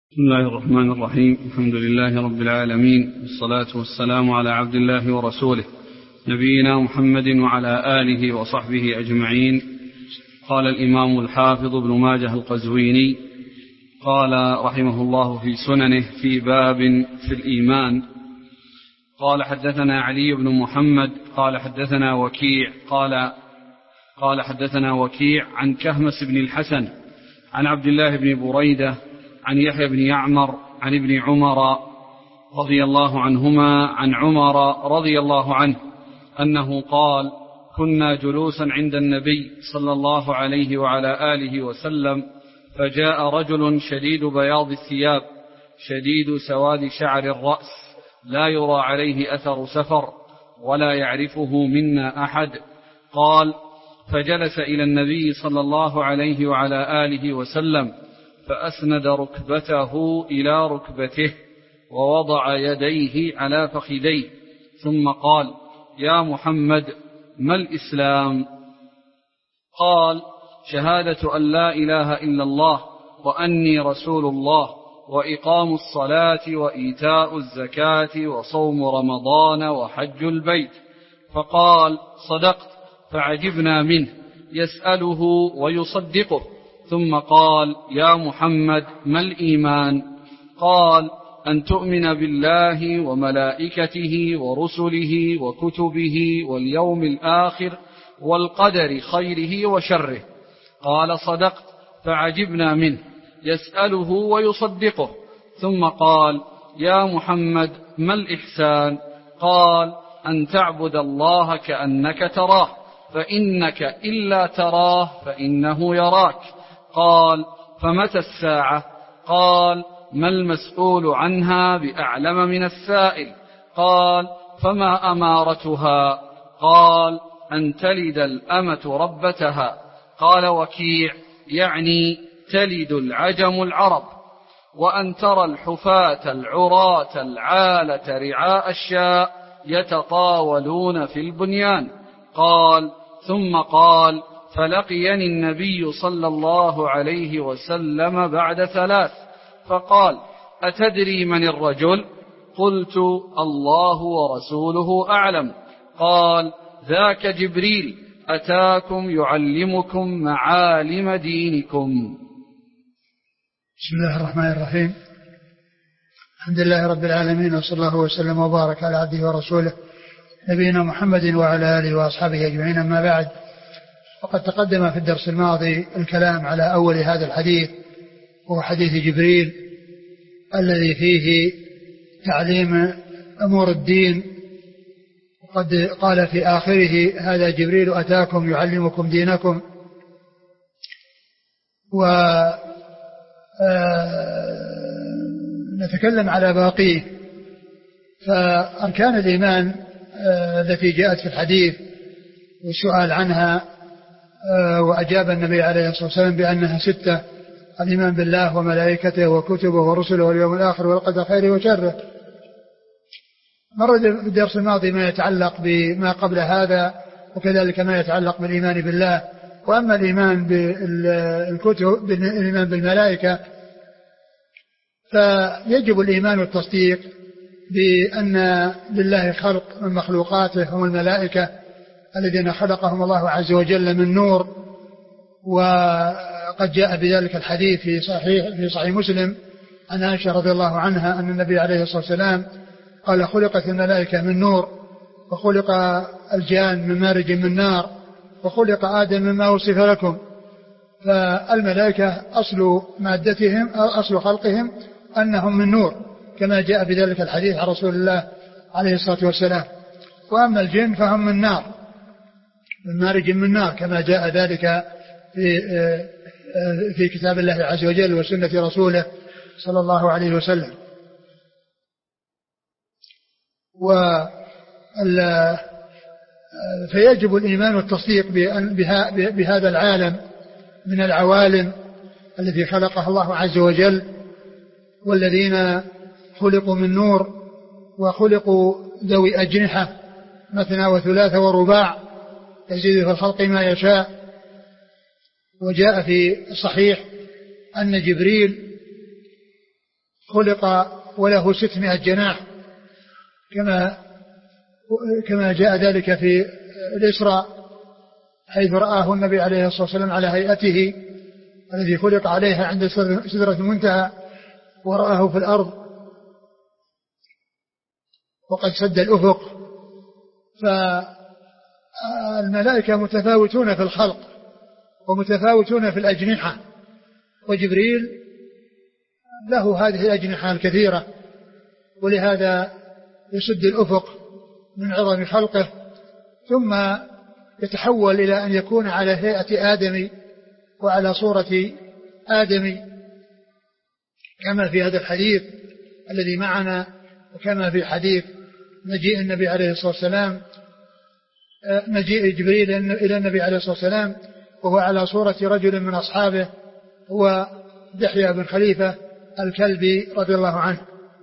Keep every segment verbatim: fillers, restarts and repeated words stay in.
بسم الله الرحمن الرحيم. الحمد لله رب العالمين، والصلاة والسلام على عبد الله ورسوله نبينا محمد وعلى آله وصحبه أجمعين. قال الإمام الحافظ ابن ماجه القزويني قال رحمه الله في سننه في باب في الإيمان، قال حدثنا علي بن محمد قال حدثنا وكيع قال قال حدثنا وكيع عن كهمس بن الحسن عن عبد الله بن بريدة عن يحيى بن يعمر عن ابن عمر رضي الله عنهما عن عمر رضي الله عنه أنه قال: كنا جلوسا عند النبي صلى الله عليه وعلى آله وسلم، فجاء رجل شديد بياض الثياب شديد سواد شعر الرأس، لا يرى عليه أثر سفر ولا يعرفه منا أحد. قال: فجلس إلى النبي صلى الله عليه وعلى آله وسلم، فأسند ركبته إلى ركبته ووضع يديه على فخذيه، ثم قال: يا محمد، ما الإسلام؟ قال: شهادة أن لا إله إلا الله وأني رسول الله، وإقام الصلاة وإيتاء الزكاة وصوم رمضان وحج البيت. فقال: صدقت، فعجبنا منه يسأله ويصدقه. ثم قال: يا محمد، ما الإيمان؟ قال: أن تؤمن بالله وملائكته ورسله وكتبه واليوم الآخر والقدر خيره وشره. قال: صدقت، فعجبنا منه يسأله ويصدقه. ثم قال: يا محمد، ما الإحسان؟ قال: أن تعبد الله كأنك تراه، فإنك إلا تراه فإنه يراك. قال: فمتى الساعة؟ قال: ما المسؤول عنها بأعلم من السائل. قال: فما أمارتها؟ قال: أن تلد الأمة ربتها. قال وكيع: يعني تلد العجم العرب. وأن ترى الحفاة العراة العالة رعاء الشاء يتطاولون في البنيان. قال: ثم قال: فلقيني النبي صلى الله عليه وسلم بعد ثلاث، فقال: أتدري من الرجل؟ قلت: الله ورسوله أعلم. قال: ذاك جبريل أتاكم يعلمكم معالم دينكم. بسم الله الرحمن الرحيم. الحمد لله رب العالمين، وصلى الله وسلم وبارك على عبده ورسوله نبينا محمد وعلى آله وأصحابه أجمعين. أما بعد، وقد تقدم في الدرس الماضي الكلام على أول هذا الحديث، وهو حديث جبريل الذي فيه تعليم أمور الدين. وقد قال في آخره: هذا جبريل أتاكم يعلمكم دينكم. ونتكلم على باقيه. فأركان الإيمان التي جاءت في الحديث والسؤال عنها، وأجاب النبي عليه الصلاة والسلام بأنها ستة: الإيمان بالله وملائكته وكتبه ورسله واليوم الآخر والقدر خيره وشره. مر في الدرس الماضي ما يتعلق بما قبل هذا، وكذلك ما يتعلق بالإيمان بالله. وأما الإيمان بالكتب، بالإيمان بالملائكة، فيجب الإيمان والتصديق بأن لله خلق من مخلوقاته هم الملائكة الذين خلقهم الله عز وجل من نور. وقد جاء بذلك الحديث في صحيح في صحيح مسلم عن عائشة رضي الله عنها أن النبي عليه الصلاة والسلام قال: خلقت الملائكة من نور، وخلق الجان من مارج من نار، وخلق آدم مما وصف لكم. فالملائكة أصل مادتهم أصل خلقهم أنهم من نور، كما جاء بذلك الحديث عن رسول الله عليه الصلاة والسلام. وأما الجن فهم من نار، من مارج من نار، كما جاء ذلك في في كتاب الله عز وجل وسنة رسوله صلى الله عليه وسلم. فيجب الإيمان والتصديق بهذا العالم من العوالم التي خلقها الله عز وجل، والذين خلقوا من نور وخلقوا ذوي أجنحة مثنى وثلاث ورباع، يزيد في الخلق ما يشاء. وجاء في الصحيح أن جبريل خلق وله ستمائة جناح كما كما جاء ذلك في الإسراء حيث رآه النبي عليه الصلاة والسلام على هيئته الذي خلق عليها عند سدرة المنتهى، ورآه في الأرض وقد سد الأفق. فالملائكة متفاوتون في الخلق ومتفاوتون في الأجنحة، وجبريل له هذه الأجنحة الكثيرة، ولهذا يسد الأفق من عظم خلقه، ثم يتحول إلى أن يكون على هيئة آدمي وعلى صورة آدمي كما في هذا الحديث الذي معنا، وكما في حديث مجيء النبي عليه الصلاة والسلام مجيء جبريل إلى النبي عليه الصلاة والسلام وهو على صورة رجل من أصحابه هو دحية بن خليفة الكلبي رضي الله عنه.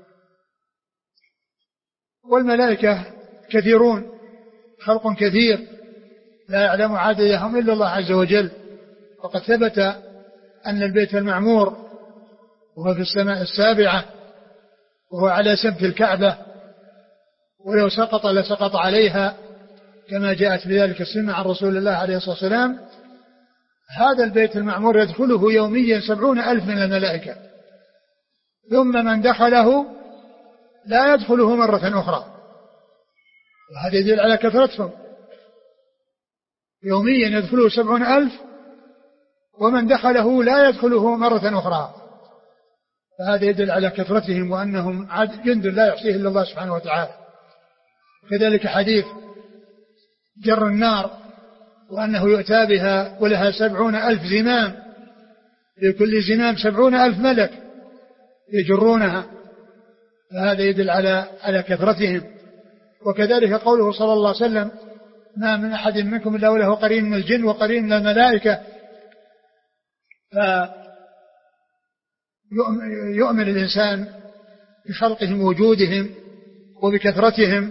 والملائكة كثيرون، خلق كثير لا يعلم عددهم إلا الله عز وجل. وقد ثبت أن البيت المعمور وهو في السماء السابعة وهو على سمت الكعبة، ولو سقط لسقط عليها كما جاءت بذلك السنة عن رسول الله عليه الصلاة والسلام. هذا البيت المعمور يدخله يوميا سبعون ألف من الملائكة، ثم من دخله لا يدخله مرة أخرى، وهذا يدل على كثرتهم. يوميا يدخله سبعون ألف ومن دخله لا يدخله مرة أخرى، فهذا يدل على كثرتهم وأنهم جند لا يحصيه إلا الله سبحانه وتعالى. كذلك حديث جر النار وأنه يؤتى بها ولها سبعون ألف زمام، لكل زمام سبعون ألف ملك يجرونها، فهذا يدل على على كثرتهم. وكذلك قوله صلى الله عليه وسلم ما من أحد منكم إلا وله قرين من الجن وقرين من الملائكة، فيؤمن الإنسان بخلقهم ووجودهم وبكثرتهم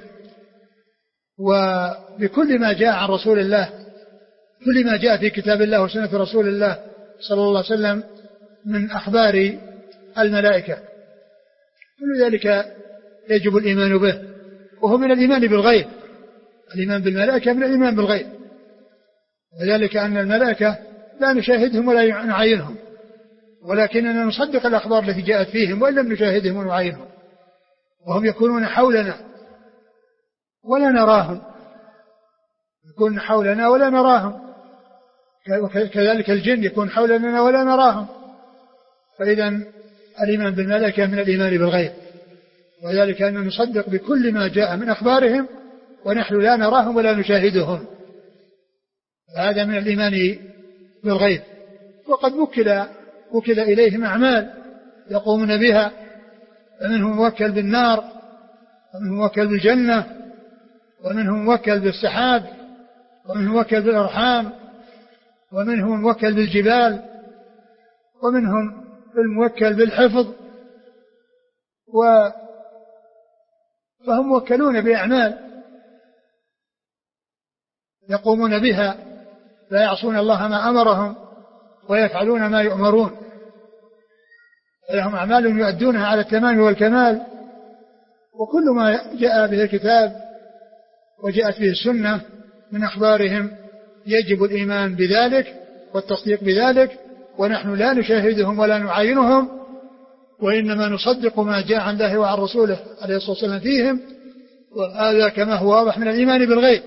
وبكل ما جاء عن رسول الله، كل ما جاء في كتاب الله وسنة رسول الله صلى الله عليه وسلم من أخبار الملائكة، كل ذلك يجب الإيمان به، وهو من الإيمان بالغيب. الإيمان بالملائكة من الإيمان بالغيب، وذلك أن الملائكة لا نشاهدهم ولا نعاينهم، ولكننا نصدق الأخبار التي جاءت فيهم وإن لم نشاهدهم ونعاينهم، وهم يكونون حولنا ولا نراهم، يكون حولنا ولا نراهم، كذلك الجن يكون حولنا ولا نراهم. فإذا الإيمان بالملائكة من الإيمان بالغيب، وذلك أن نصدق بكل ما جاء من أخبارهم ونحن لا نراهم ولا نشاهدهم، هذا من الإيمان بالغيب. وقد وكل وكل إليهم أعمال يقومون بها، فمنهم موكل بالنار، ومنهم موكل بالجنة، ومنهم موكل بالسحاب، ومنهم موكل بالأرحام، ومنهم موكل بالجبال، ومنهم الموكل بالحفظ، و فهم موكلون بأعمال يقومون بها لا يعصون الله ما أمرهم ويفعلون ما يؤمرون، لهم أعمال يؤدونها على التمام والكمال. وكل ما جاء به الكتاب وجاءت به السنة من أخبارهم يجب الإيمان بذلك والتصديق بذلك، ونحن لا نشاهدهم ولا نعاينهم، وإنما نصدق ما جاء عن الله وعن رسوله عليه الصلاة والسلام فيهم، وهذا كما هو واضح من الإيمان بالغيب.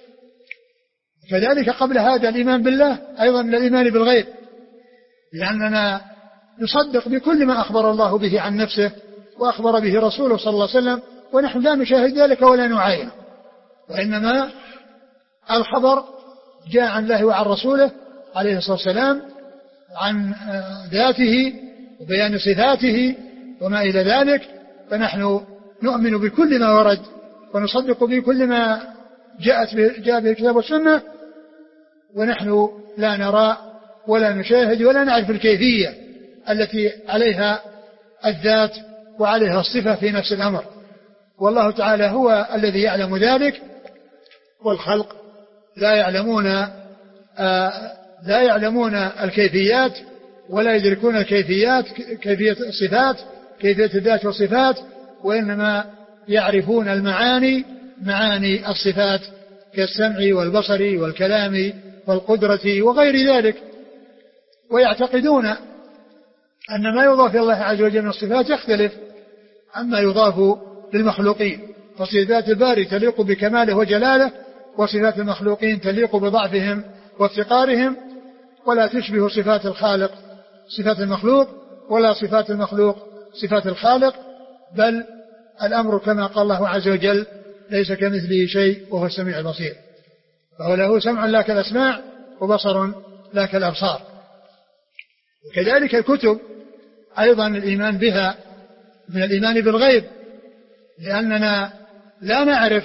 كذلك قبل هذا الإيمان بالله أيضا من الإيمان بالغيب، لأننا نصدق بكل ما أخبر الله به عن نفسه وأخبر به رسوله صلى الله عليه وسلم، ونحن لا نشاهد ذلك ولا نعاينه، وإنما الخبر جاء عن الله وعن رسوله عليه الصلاة والسلام عن ذاته وبيان صفاته وما إلى ذلك، فنحن نؤمن بكل ما ورد ونصدق بكل ما جاءت به جاء به الكتاب والسنة، ونحن لا نرى ولا نشاهد ولا نعرف الكيفية التي عليها الذات وعليها الصفة في نفس الأمر، والله تعالى هو الذي يعلم ذلك، والخلق لا يعلمون آه لا يعلمون الكيفيات ولا يدركون الكيفيات كيفية الصفات كيفية الذات والصفات، وإنما يعرفون المعاني معاني الصفات كالسمع والبصر والكلام والقدرة وغير ذلك، ويعتقدون أن ما يضاف إلى الله عز وجل من الصفات يختلف عما يضاف للمخلوقين، فصفات الباري تليق بكماله وجلاله، وصفات المخلوقين تليق بضعفهم وافتقارهم، ولا تشبه صفات الخالق صفات المخلوق، ولا صفات المخلوق صفات الخالق، بل الأمر كما قال الله عز وجل: ليس كمثله شيء وهو السميع البصير. فهو له سمع لا كالأسماع، وبصر لا كالأبصار. وكذلك الكتب أيضا الإيمان بها من الإيمان بالغيب، لأننا لا نعرف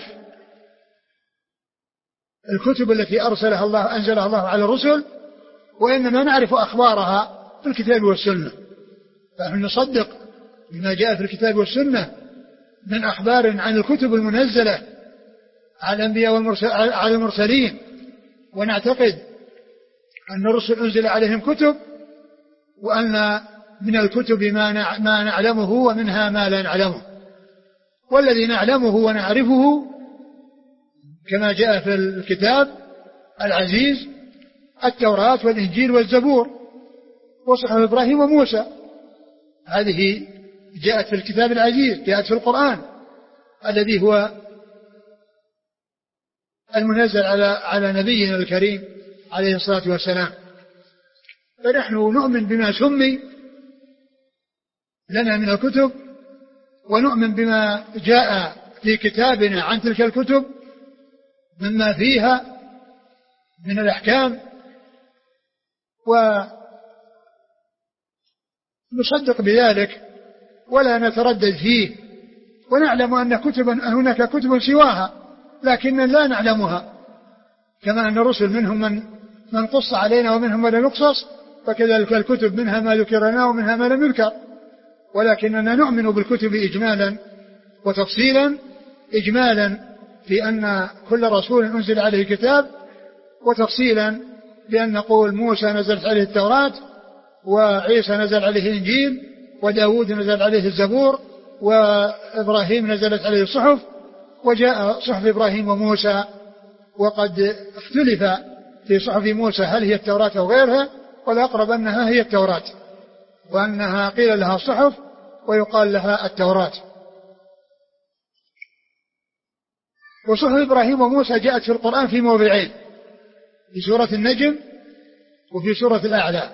الكتب التي أرسلها الله أنزلها الله على الرسل، وإنما نعرف أخبارها في الكتاب والسنة، فنحن نصدق بما جاء في الكتاب والسنة من أخبار عن الكتب المنزلة على الأنبياء على المرسلين، ونعتقد أن الرسل أنزل عليهم كتب، وأن من الكتب ما نعلمه ومنها ما لا نعلمه، والذي نعلمه ونعرفه كما جاء في الكتاب العزيز التوراة والإنجيل والزبور وصحف إبراهيم وموسى، هذه جاءت في الكتاب العزيز، جاءت في القرآن الذي هو المنزل على على نبينا الكريم عليه الصلاة والسلام. فنحن نؤمن بما سمي لنا من الكتب، ونؤمن بما جاء في كتابنا عن تلك الكتب مما فيها من الأحكام، ونصدق بذلك ولا نتردد فيه، ونعلم أن كتبا هناك كتب سواها لكن لا نعلمها، كما أن الرسل منهم من من قص علينا ومنهم من لا نقصص، فكذلك الكتب منها ما ذكرنا ومنها ما لم يذكر، ولكننا نؤمن بالكتب إجمالا وتفصيلا. إجمالا في أن كل رسول أنزل عليه كتاب، وتفصيلا بأن نقول موسى نزلت عليه التوراة، وعيسى نزل عليه الإنجيل، وداود نزل عليه الزبور، وإبراهيم نزلت عليه الصحف، وجاء صحف إبراهيم وموسى، وقد اختلف في صحف موسى هل هي التوراة أو غيرها، والأقرب أنها هي التوراة، وأنها قيل لها الصحف ويقال لها التوراة. وصحف إبراهيم وموسى جاءت في القرآن في موضعين، في سورة النجم وفي سورة الأعلى،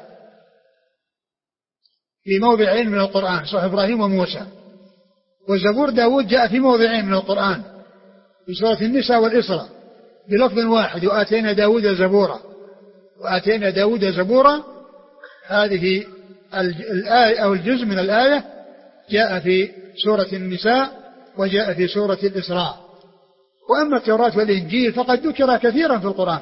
في موضعين من القرآن صحف إبراهيم وموسى. والزبور داود جاء في موضعين من القرآن، في سورة النساء والإسراء بلفظ واحد: وآتينا داود زبورا، وآتينا داود زبورا. هذه الآية أو الجزء من الآية جاء في سورة النساء وجاء في سورة الإسراء. وأما التوراة والإنجيل فقد ذكر كثيرا في القرآن،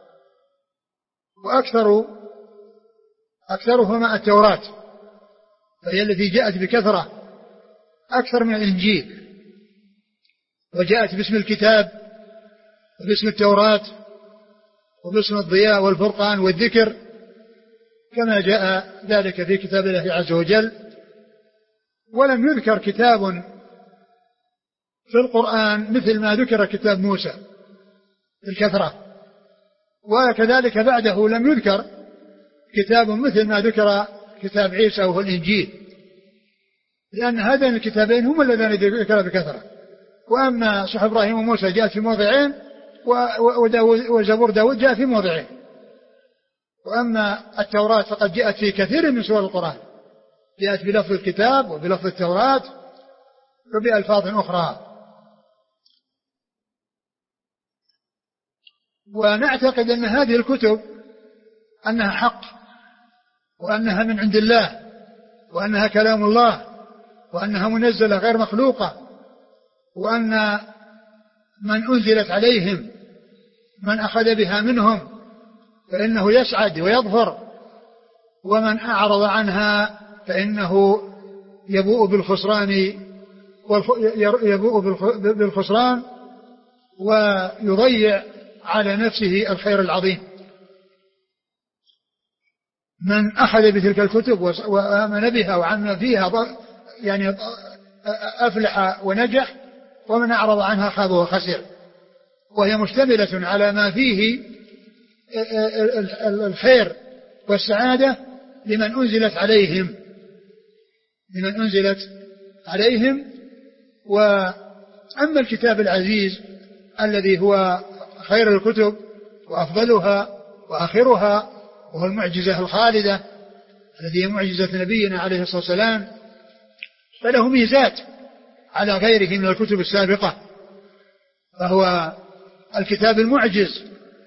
وأكثر أكثرهما التوراة، فهي التي جاءت بكثرة أكثر من الإنجيل، وجاءت باسم الكتاب وباسم التوراة وباسم الضياء والفرقان والذكر، كما جاء ذلك في كتاب الله عز وجل. ولم يذكر كتاب في القرآن مثل ما ذكر كتاب موسى بالكثرة، وكذلك بعده لم يذكر كتاب مثل ما ذكر كتاب عيسى وهو الإنجيل، لأن هذين الكتابين هم الذين ذكر بكثرة. وأما صحف إبراهيم وموسى جاءت في موضعين، وزبور داود جاء في موضعين. وأما التوراة فقد جاءت في كثير من سور القرآن، جاءت بلفظ الكتاب وبلفظ التوراة وبألفاظ أخرى. ونعتقد أن هذه الكتب أنها حق، وأنها من عند الله، وأنها كلام الله، وأنها منزلة غير مخلوقة، وأن من أنزلت عليهم من أخذ بها منهم فإنه يسعد ويظفر، ومن أعرض عنها فإنه يبوء بالخسران يبوء بالخسران ويضيع على نفسه الخير العظيم. من أخذ بتلك الكتب وآمن بها وعمل فيها يعني أفلح ونجح، ومن أعرض عنها خاب وخسر. وهي مشتملة على ما فيه الخير والسعادة لمن أنزلت عليهم لمن أنزلت عليهم وأما الكتاب العزيز الذي هو خير الكتب وأفضلها وآخرها، وهو المعجزة الخالدة الذي هي معجزة نبينا عليه الصلاة والسلام، فله ميزات على غيره من الكتب السابقة، فهو الكتاب المعجز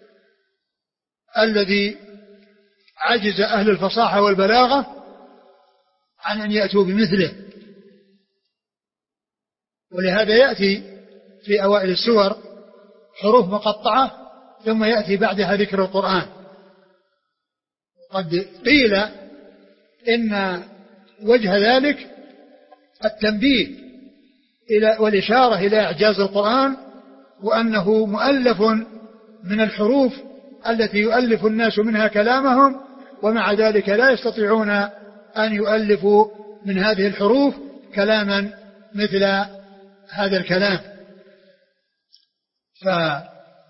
الذي عجز أهل الفصاحة والبلاغة عن أن يأتوا بمثله. ولهذا يأتي في أوائل السور حروف مقطعة ثم يأتي بعدها ذكر القرآن. قد قيل إن وجه ذلك التنبيه إلى والإشارة إلى إعجاز القرآن، وأنه مؤلف من الحروف التي يؤلف الناس منها كلامهم، ومع ذلك لا يستطيعون أن يؤلفوا من هذه الحروف كلاما مثل هذا الكلام. فأهل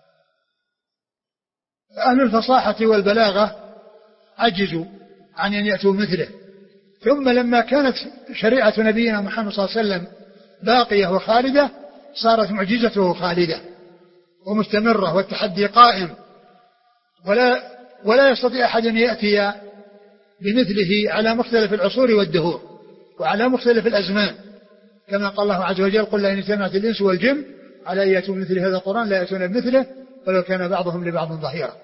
الفصاحة والبلاغة عجزوا عن أن يأتوا مثله. ثم لما كانت شريعة نبينا محمد صلى الله عليه وسلم باقية وخالدة، صارت معجزته خالدة ومستمرة، والتحدي قائم، ولا ولا يستطيع أحد أن يأتي بمثله على مختلف العصور والدهور وعلى مختلف الأزمان، كما قال الله عز وجل: قل لئن اجتمعت الإنس والجن على أن يأتوا بمثل هذا القرآن لا يأتون بمثله ولو كان بعضهم لبعض ظهيرا.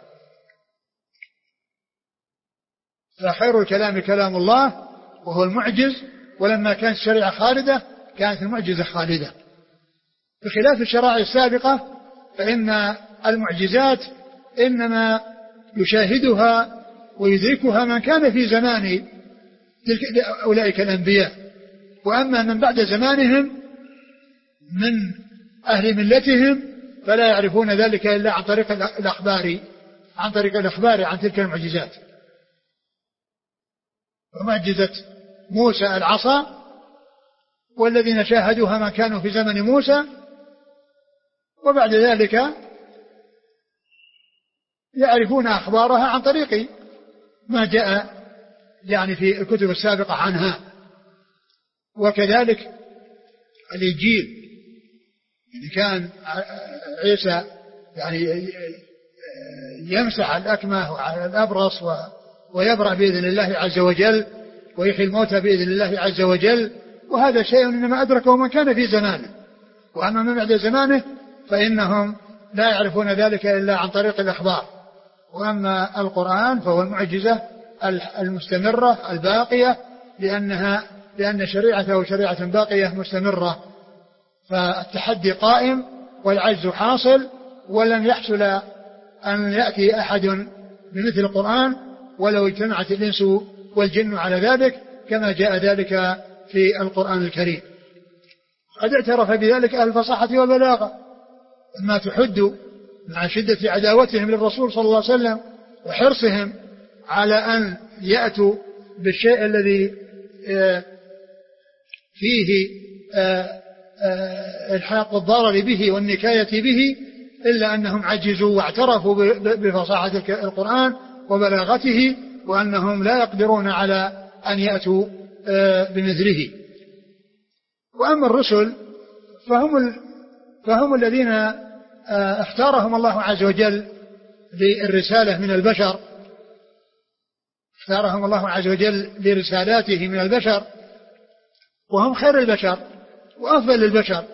فخير الكلام كلام الله وهو المعجز، ولما كانت الشريعة خالدة كانت المعجزة خالدة، بخلاف الشرائع السابقة فإن المعجزات إنما يشاهدها ويدركها من كان في زمان تلك أولئك الأنبياء، وأما من بعد زمانهم من أهل ملتهم فلا يعرفون ذلك إلا عن طريق الأخبار عن طريق الأخبار عن تلك المعجزات. ومعجزة موسى العصا، والذين شاهدوها من كانوا في زمن موسى، وبعد ذلك يعرفون أخبارها عن طريق ما جاء يعني في الكتب السابقة عنها. وكذلك الإنجيل، يعني كان عيسى يعني يمسح الأكمه على الأبرص ويبرأ بإذن الله عز وجل ويحيي الموتى بإذن الله عز وجل، وهذا شيء إنما أدركه من كان في زمانه، وأما من بعد زمانه فإنهم لا يعرفون ذلك إلا عن طريق الأخبار. وأما القرآن فهو المعجزة المستمرة الباقية، لأنها لأن شريعته شريعة باقية مستمرة، فالتحدي قائم والعجز حاصل، ولن يحصل أن يأتي أحد بمثل القرآن ولو اجتمعت الإنس والجن على ذلك، كما جاء ذلك في القرآن الكريم. قد اعترف بذلك أهل الفصاحة والبلاغة، ما تحد مع شدة عداوتهم للرسول صلى الله عليه وسلم وحرصهم على أن يأتوا بالشيء الذي فيه الحاق الضرر به والنكاية به، إلا أنهم عجزوا واعترفوا بفصاحة القرآن وبلاغته، وأنهم لا يقدرون على أن يأتوا بمثله. وأما الرسل فهم, فهم الذين اختارهم الله عز وجل للرسالة من البشر، اختارهم الله عز وجل لرسالاته من البشر، وهم خير البشر وأفضل البشر.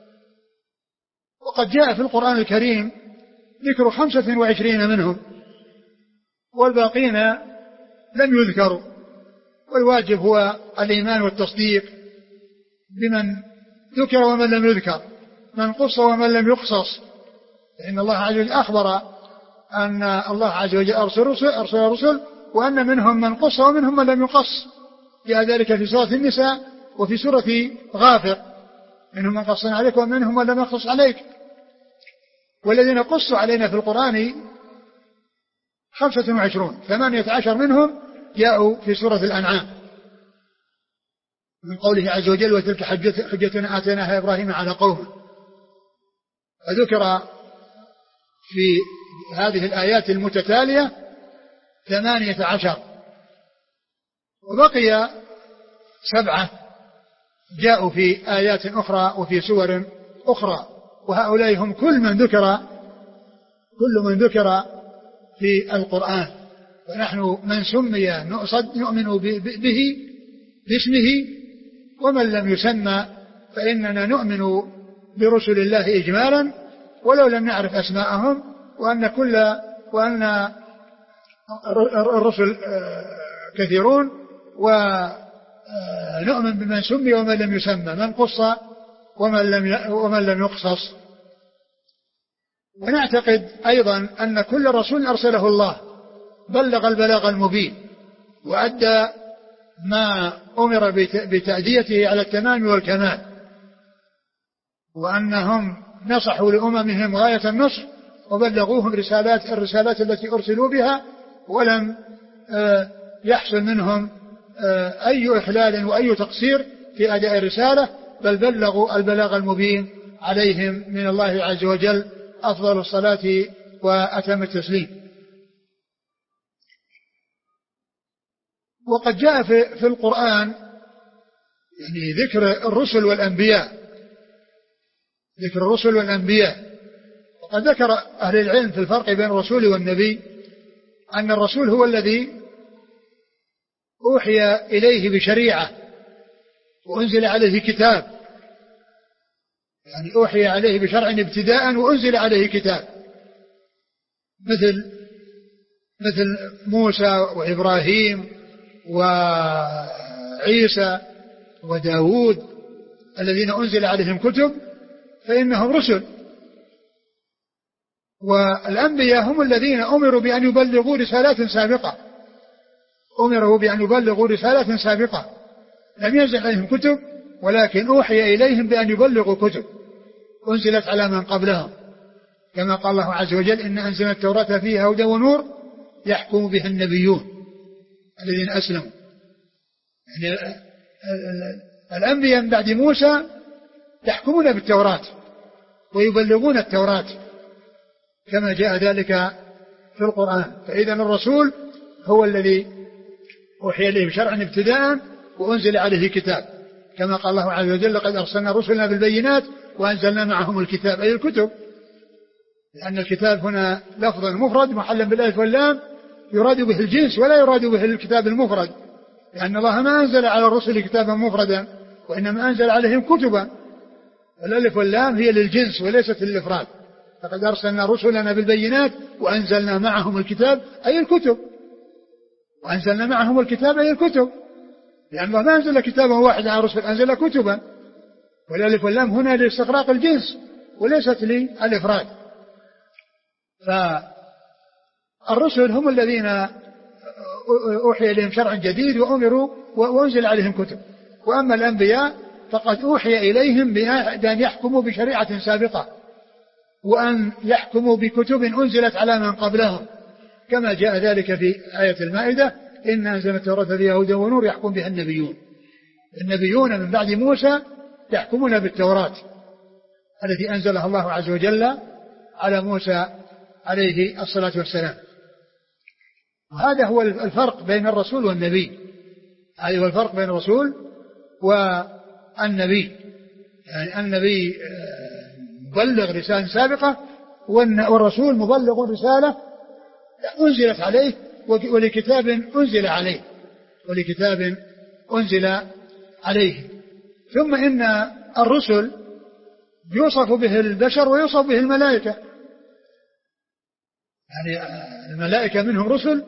وقد جاء في القرآن الكريم ذكر خمسة وعشرين منهم، والباقين لم يذكروا، والواجب هو الإيمان والتصديق بمن ذكر ومن لم يذكر، من قص ومن لم يقصص، لأن الله عز وجل أخبر أن الله عز وجل أرسل رسل, أرسل رسل وأن منهم من قص ومنهم من لم يقص، جاء ذلك في سورة النساء وفي سورة غافر: منهم من قص عليك ومنهم من لم يقص عليك. والذين قصوا علينا في القرآن خمسة وعشرون، ثمانية عشر منهم جاءوا في سورة الأنعام، من قوله عز وجل وتلك حجتنا آتيناها إبراهيم على قومه. فذكر في هذه الآيات المتتالية ثمانية عشر، وبقي سبعة جاءوا في آيات أخرى وفي سور أخرى، وهؤلاء هم كل من ذكر كل من ذكر في القرآن. ونحن من سمي نؤمن به باسمه، ومن لم يسمى فإننا نؤمن برسل الله إجمالا ولو لم نعرف أسماءهم، وأن كل وأن الرسل كثيرون، ونؤمن بمن سمي ومن لم يسمى، من قص ومن لم ومن لم يقصص. ونعتقد أيضا أن كل رسول أرسله الله بلغ البلاغ المبين وأدى ما أمر بتأديته على التمام والكمال، وأنهم نصحوا لأممهم غاية النصح وبلغوهم رسالات الرسالات التي أرسلوا بها، ولم يحصل منهم أي إخلال وأي تقصير في أداء الرسالة، بل بلغوا البلاغ المبين عليهم من الله عز وجل أفضل الصلاة وأتم التسليم. وقد جاء في, في القرآن يعني ذكر الرسل والأنبياء ذكر الرسل والأنبياء وقد ذكر أهل العلم في الفرق بين الرسول والنبي أن الرسول هو الذي أوحي إليه بشريعة وأنزل عليه كتاب، يعني أوحي عليه بشرع ابتداء وأنزل عليه كتاب، مثل مثل موسى وإبراهيم وعيسى وداود الذين أنزل عليهم كتب فإنهم رسل. والأنبياء هم الذين أمروا بأن يبلغوا رسالات سابقة أمروا بأن يبلغوا رسالات سابقة لم ينزل عليهم كتب، ولكن أوحي إليهم بأن يبلغوا كتب أنزلت على من قبلهم، كما قال الله عز وجل إن أنزلنا التوراة فيها هدى ونور يحكم بها النبيون الذين أسلموا. يعني الأنبياء من بعد موسى يحكمون بالتوراة ويبلغون التوراة كما جاء ذلك في القرآن. فإذا الرسول هو الذي أوحي إليه بشرع ابتداء وأنزل عليه كتاب، كما قال الله عز وجل لقد أرسلنا رسلنا بالبينات وأنزلنا معهم الكتاب أي الكتب، لأن الكتاب هنا لفظ مفرد محلا بالألف واللام يراد به الجنس ولا يراد به الكتاب المفرد، لأن الله ما أنزل على الرسل كتابا مفردا وإنما أنزل عليهم كتبا، الألف واللام هي للجنس وليست للإفراد. لقد أرسلنا رسلنا بالبينات وأنزلنا معهم الكتاب أي الكتب وأنزلنا معهم الكتاب أي الكتب، لأن الله ما أنزل كتابا واحدا على الرسل، أنزل كتبا، والألف واللام هنا لاستغراق الجنس وليست للإفراد. فالرسل هم الذين أوحي إليهم شرع جديد وأمروا وأنزل عليهم كتب، وأما الأنبياء فقد أوحي إليهم بأن يحكموا بشريعة سابقة وأن يحكموا بكتب أنزلت على من قبلهم، كما جاء ذلك في آية المائدة إن أنزلنا التوراة فيها هدى ونور يحكم بها النبيون. النبيون من بعد موسى يحكمون بالتوراة التي أنزلها الله عز وجل على موسى عليه الصلاة والسلام. وهذا هو الفرق بين الرسول والنبي، هذا هو الفرق بين الرسول والنبي. يعني النبي مبلغ رسالة سابقة والرسول مبلغ رسالة أنزلت عليه ولكتاب أنزل عليه ولكتاب أنزل عليه. ثم إن الرسل يوصف به البشر ويوصف به الملائكة، يعني الملائكة منهم رسل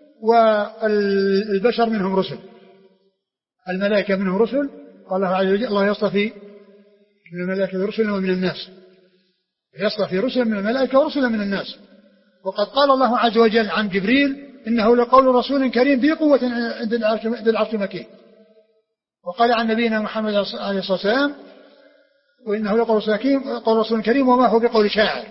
والبشر منهم رسل. الملائكة منهم رسل، قال الله عز وجل الله يصطفي من الملائكة رسلا ومن الناس، يصطفي رسلا من الملائكة ورسلا من الناس. وقد قال الله عز وجل عن جبريل إنه لقول رسول كريم ذي قوة عند العرش مكين. وقال عن نبينا محمد عليه الصلاة والسلام وإنه لقول رسول كريم وما هو بقول شاعر.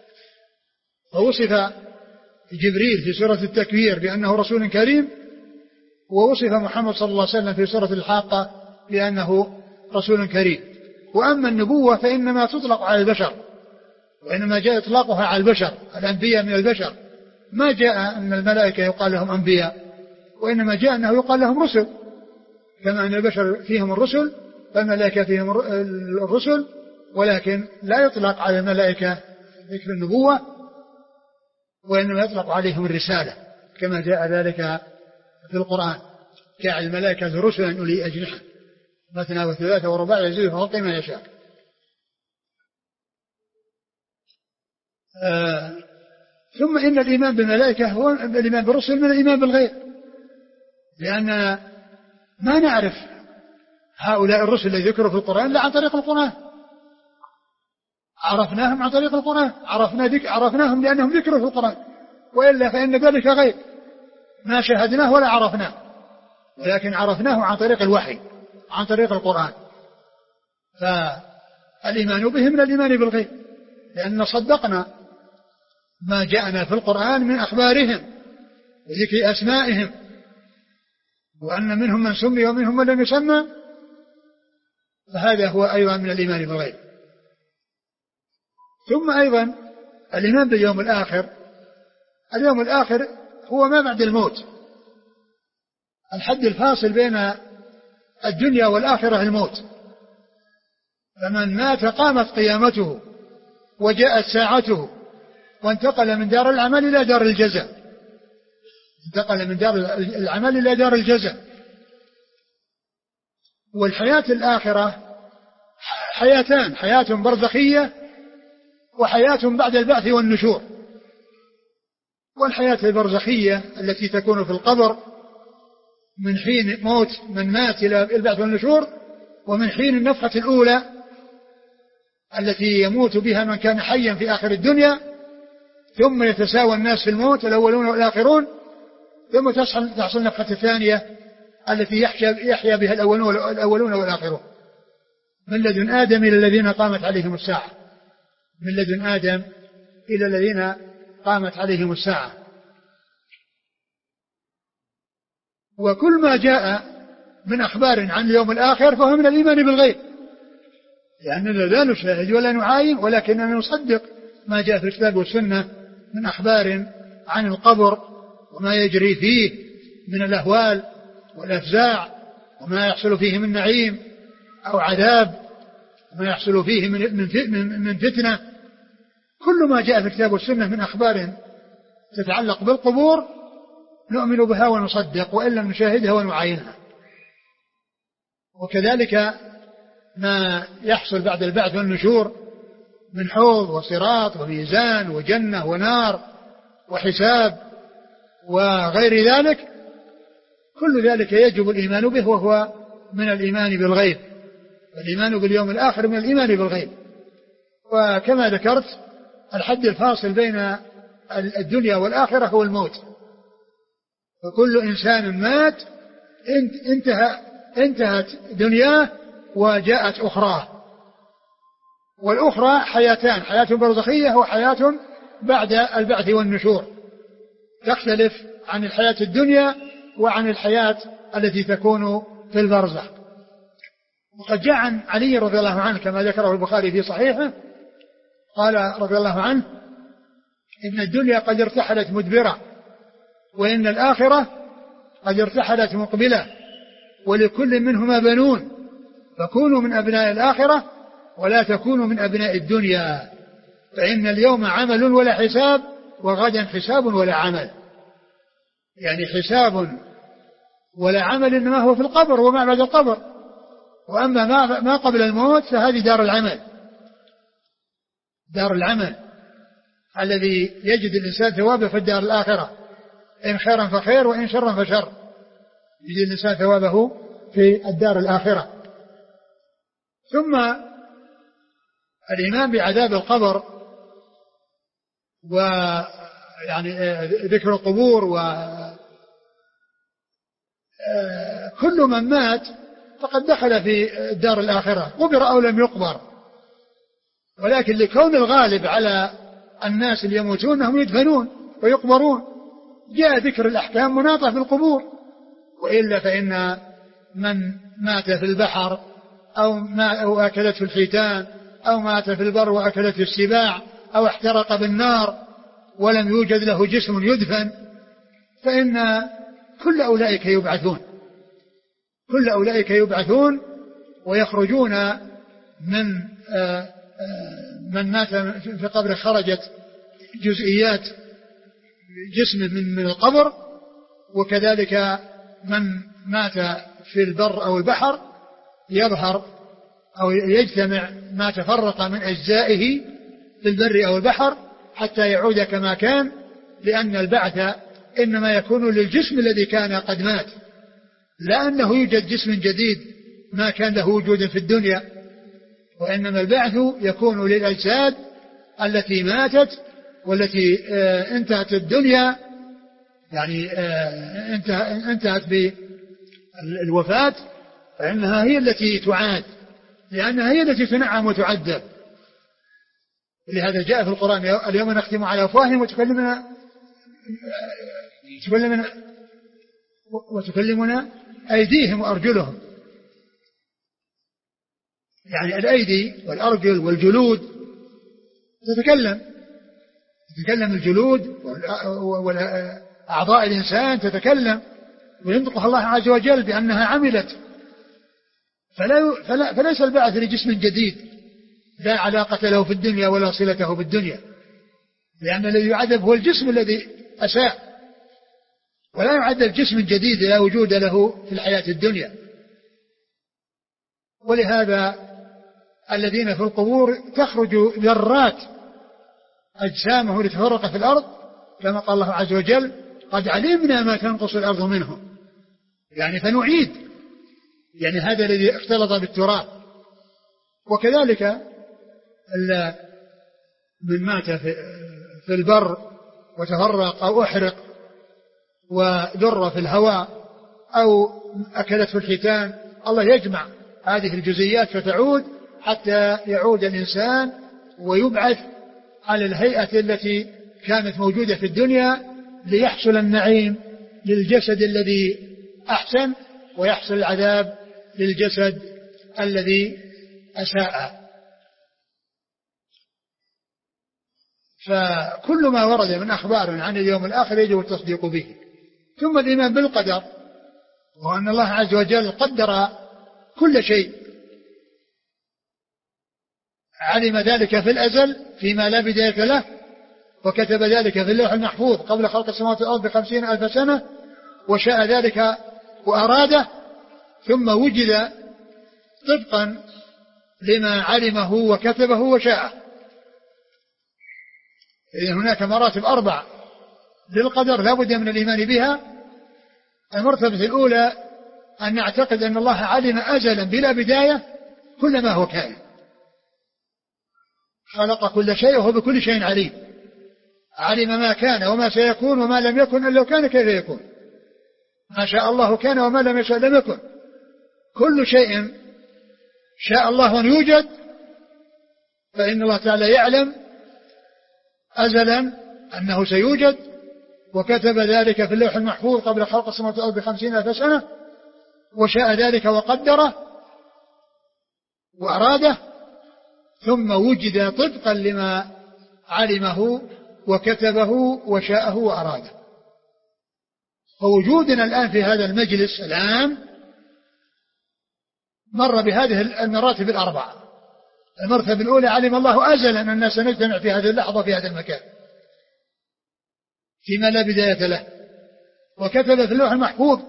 ووصف جبريل في سورة التكوير بأنه رسول كريم، ووصف محمد صلى الله عليه وسلم في سورة الحاقة بأنه رسول كريم. وأما النبوة فإنما تطلق على البشر، وإنما جاء إطلاقها على البشر، الأنبياء من البشر، ما جاء أن الملائكة يقال لهم أنبياء، وإنما جاء أنه يقال لهم رسل، كما أن البشر فيهم الرسل فالملائكة فيهم الرسل، ولكن لا يطلق على الملائكة ذكر النبوة، وإنما يطلق عليهم الرسالة كما جاء ذلك في القرآن: جعل الملائكة رسلا أولي أجنحة مثنى وثلاثة ورباع يزيد في الخلق ما يشاء. آه ثم إن الإيمان بالملائكة هو الإيمان بالرسل من الإيمان بالغيب، لأن ما نعرف هؤلاء الرسل الذي ذكروا في القرآن لا عن طريق القرآن، عرفناهم عن طريق القرآن، عرفنا ذك... عرفناهم لأنهم ذكروا في القرآن، وإلا فإن ذلك غيب ما شاهدناه ولا عرفناه، ولكن عرفناه عن طريق الوحي عن طريق القرآن. فالإيمان بهم من الإيمان بالغيب، لأن صدقنا ما جاءنا في القرآن من أخبارهم وذكر أسمائهم، وأن منهم من سمي ومنهم من لم يسمى، فهذا هو أيضا من الإيمان بالغيب. ثم أيضا الإيمان باليوم الآخر. اليوم الآخر هو ما بعد الموت، الحد الفاصل بين الدنيا والآخرة الموت، فمن مات قامت قيامته وجاءت ساعته وانتقل من دار العمل إلى دار الجزاء، انتقل من دار العمل إلى دار الجزاء. والحياة الآخرة حياتان: حياة برزخية وحياة بعد البعث والنشور. والحياة البرزخية التي تكون في القبر من حين موت من مات إلى البعث والنشور، ومن حين النفخة الأولى التي يموت بها من كان حيا في آخر الدنيا، ثم يتساوى الناس في الموت الأولون والآخرون، ثم تحصل النفخة الثانية التي يحيا بها الأولون والآخرون، من لدن آدم إلى الذين قامت عليهم الساعة، من لدن آدم إلى الذين قامت عليهم الساعة. وكل ما جاء من أخبار عن اليوم الآخر فهو من الإيمان بالغيب، لأننا لا نشاهد ولا نعاين، ولكننا نصدق ما جاء في الكتاب والسنة من أخبار عن القبر وما يجري فيه من الأهوال والأفزاع، وما يحصل فيه من نعيم أو عذاب، وما يحصل فيه من من فتنة. كل ما جاء في الكتاب والسنة من أخبار تتعلق بالقبور نؤمن بها ونصدق، وإلا نشاهدها ونعاينها. وكذلك ما يحصل بعد البعث والنشور من حوض وصراط وميزان وجنة ونار وحساب وغير ذلك، كل ذلك يجب الإيمان به، وهو من الإيمان بالغيب. الإيمان باليوم الآخر من الإيمان بالغيب. وكما ذكرت الحد الفاصل بين الدنيا والآخرة هو الموت، فكل إنسان مات انتهى انتهت دنياه وجاءت أخراه. والأخرى حياتان: حياة برزخية وحياة بعد البعث والنشور، تختلف عن الحياة الدنيا وعن الحياة التي تكون في البرزخ. وقد جاء عن علي رضي الله عنه كما ذكره البخاري في صحيحه قال رضي الله عنه: إن الدنيا قد ارتحلت مدبرة، وإن الآخرة قد ارتحلت مقبلة، ولكل منهما بنون، فكونوا من أبناء الآخرة ولا تكونوا من أبناء الدنيا، فإن اليوم عمل ولا حساب، وغدا حساب ولا عمل. يعني حساب ولا عمل إنما هو في القبر وما بعد القبر، وأما ما قبل الموت فهذه دار العمل، دار العمل الذي يجد الإنسان ثوابه في الدار الآخرة، إن خيرا فخير وإن شرا فشر، يجد الإنسان ثوابه في الدار الآخرة. ثم الإيمان بعذاب القبر ويعني ذكر القبور، وكل من مات فقد دخل في الدار الآخرة، قبر أو لم يقبر، ولكن لكون الغالب على الناس اللي يموتون أنهم يدفنون ويقبرون، جاء ذكر الأحكام مناطة بالقبور، وإلا فإن من مات في البحر أو, ما أو أكلته الحيتان أو مات في البر وأكلته السباع أو احترق بالنار ولم يوجد له جسم يدفن، فإن كل أولئك يبعثون كل أولئك يبعثون ويخرجون من من مات في قبر خرجت جزئيات جسم من القبر، وكذلك من مات في البر أو البحر يظهر أو يجتمع ما تفرق من أجزائه في البر أو البحر حتى يعود كما كان، لأن البعث إنما يكون للجسم الذي كان قد مات، لا أنه يوجد جسم جديد ما كان له وجود في الدنيا، وإنما البعث يكون للأجساد التي ماتت والتي آه انتهت الدنيا، يعني آه انتهت بالوفاة، فإنها هي التي تعاد، لأنها هي التي تنعم وتعذب. لهذا جاء في القرآن اليوم نختم على أفواههم وتكلمنا تكلمنا وتكلمنا أيديهم وأرجلهم، يعني الأيدي والأرجل والجلود تتكلم تتكلم الجلود والأعضاء الإنسان تتكلم وينطقها الله عز وجل بأنها عملت، فلا فلا فليس البعث لجسم جديد لا علاقة له في الدنيا ولا صلته بالدنيا، لأن الذي يعذب هو الجسم الذي أساء، ولا يعذب جسم جديد لا وجود له في الحياة الدنيا. ولهذا الذين في القبور تخرج ذرات أجسامه لتفرق في الأرض، كما قال الله عز وجل قد علمنا ما تنقص الأرض منهم، يعني فنعيد، يعني هذا الذي اختلط بالتراب. وكذلك من مات في البر وتفرق أو أحرق ودر في الهواء أو أكلته الحيتان، الله يجمع هذه الجزئيات فتعود حتى يعود الإنسان ويبعث على الهيئة التي كانت موجودة في الدنيا، ليحصل النعيم للجسد الذي أحسن ويحصل العذاب للجسد الذي أساء. فكل ما ورد من أخبار عن اليوم الآخر يجب التصديق به. ثم الإيمان بالقدر، وأن الله عز وجل قدر كل شيء، علم ذلك في الأزل فيما لا بداية له، وكتب ذلك في اللوح المحفوظ قبل خلق السماوات والأرض بخمسين ألف سنة، وشاء ذلك وأراده، ثم وجد طبقا لما علمه وكتبه وشاءه. إذن هناك مراتب أربع للقدر لا بد من الإيمان بها. المرتبة الأولى أن نعتقد أن الله علم أزلا بلا بداية كل ما هو كائن، خلق كل شيء وهو بكل شيء عليم، علم ما كان وما سيكون وما لم يكن إلا لو كان كيف يكون، ما شاء الله كان وما لم يشاء لم يكن، كل شيء شاء الله أن يوجد، فإن الله تعالى يعلم أزلا أنه سيوجد، وكتب ذلك في اللوح المحفوظ قبل خلق السماوات والأرض بخمسين ألف سنة، وشاء ذلك وقدره وأراده، ثم وجد طبقا لما علمه وكتبه وشاءه وأراده. فوجودنا الآن في هذا المجلس الآن مر بهذه المراتب الأربعة. المرتبة الأولى علم الله أزلا أن الناس نجتمع في هذه اللحظة في هذا المكان فيما لا بداية له، وكتب في اللوح المحفوظ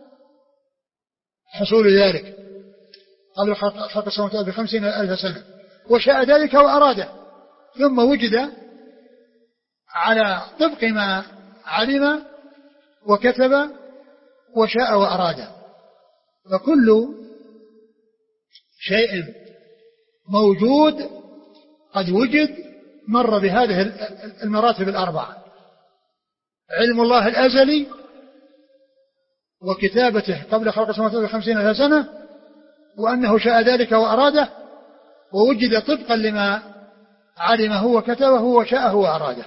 حصول ذلك قبل خلق السماوات والأرض بخمسين ألف سنة، وشاء ذلك وأراده، ثم وجد على طبق ما علم وكتب وشاء وأراده. فكل شيء موجود قد وجد مر بهذه المراتب الأربعة: علم الله الأزلي وكتابته قبل خلق السماوات والأرض بخمسين ألف سنة، وأنه شاء ذلك وأراده، ووجد طبقا لما علمه وكتبه وشاءه وأراده.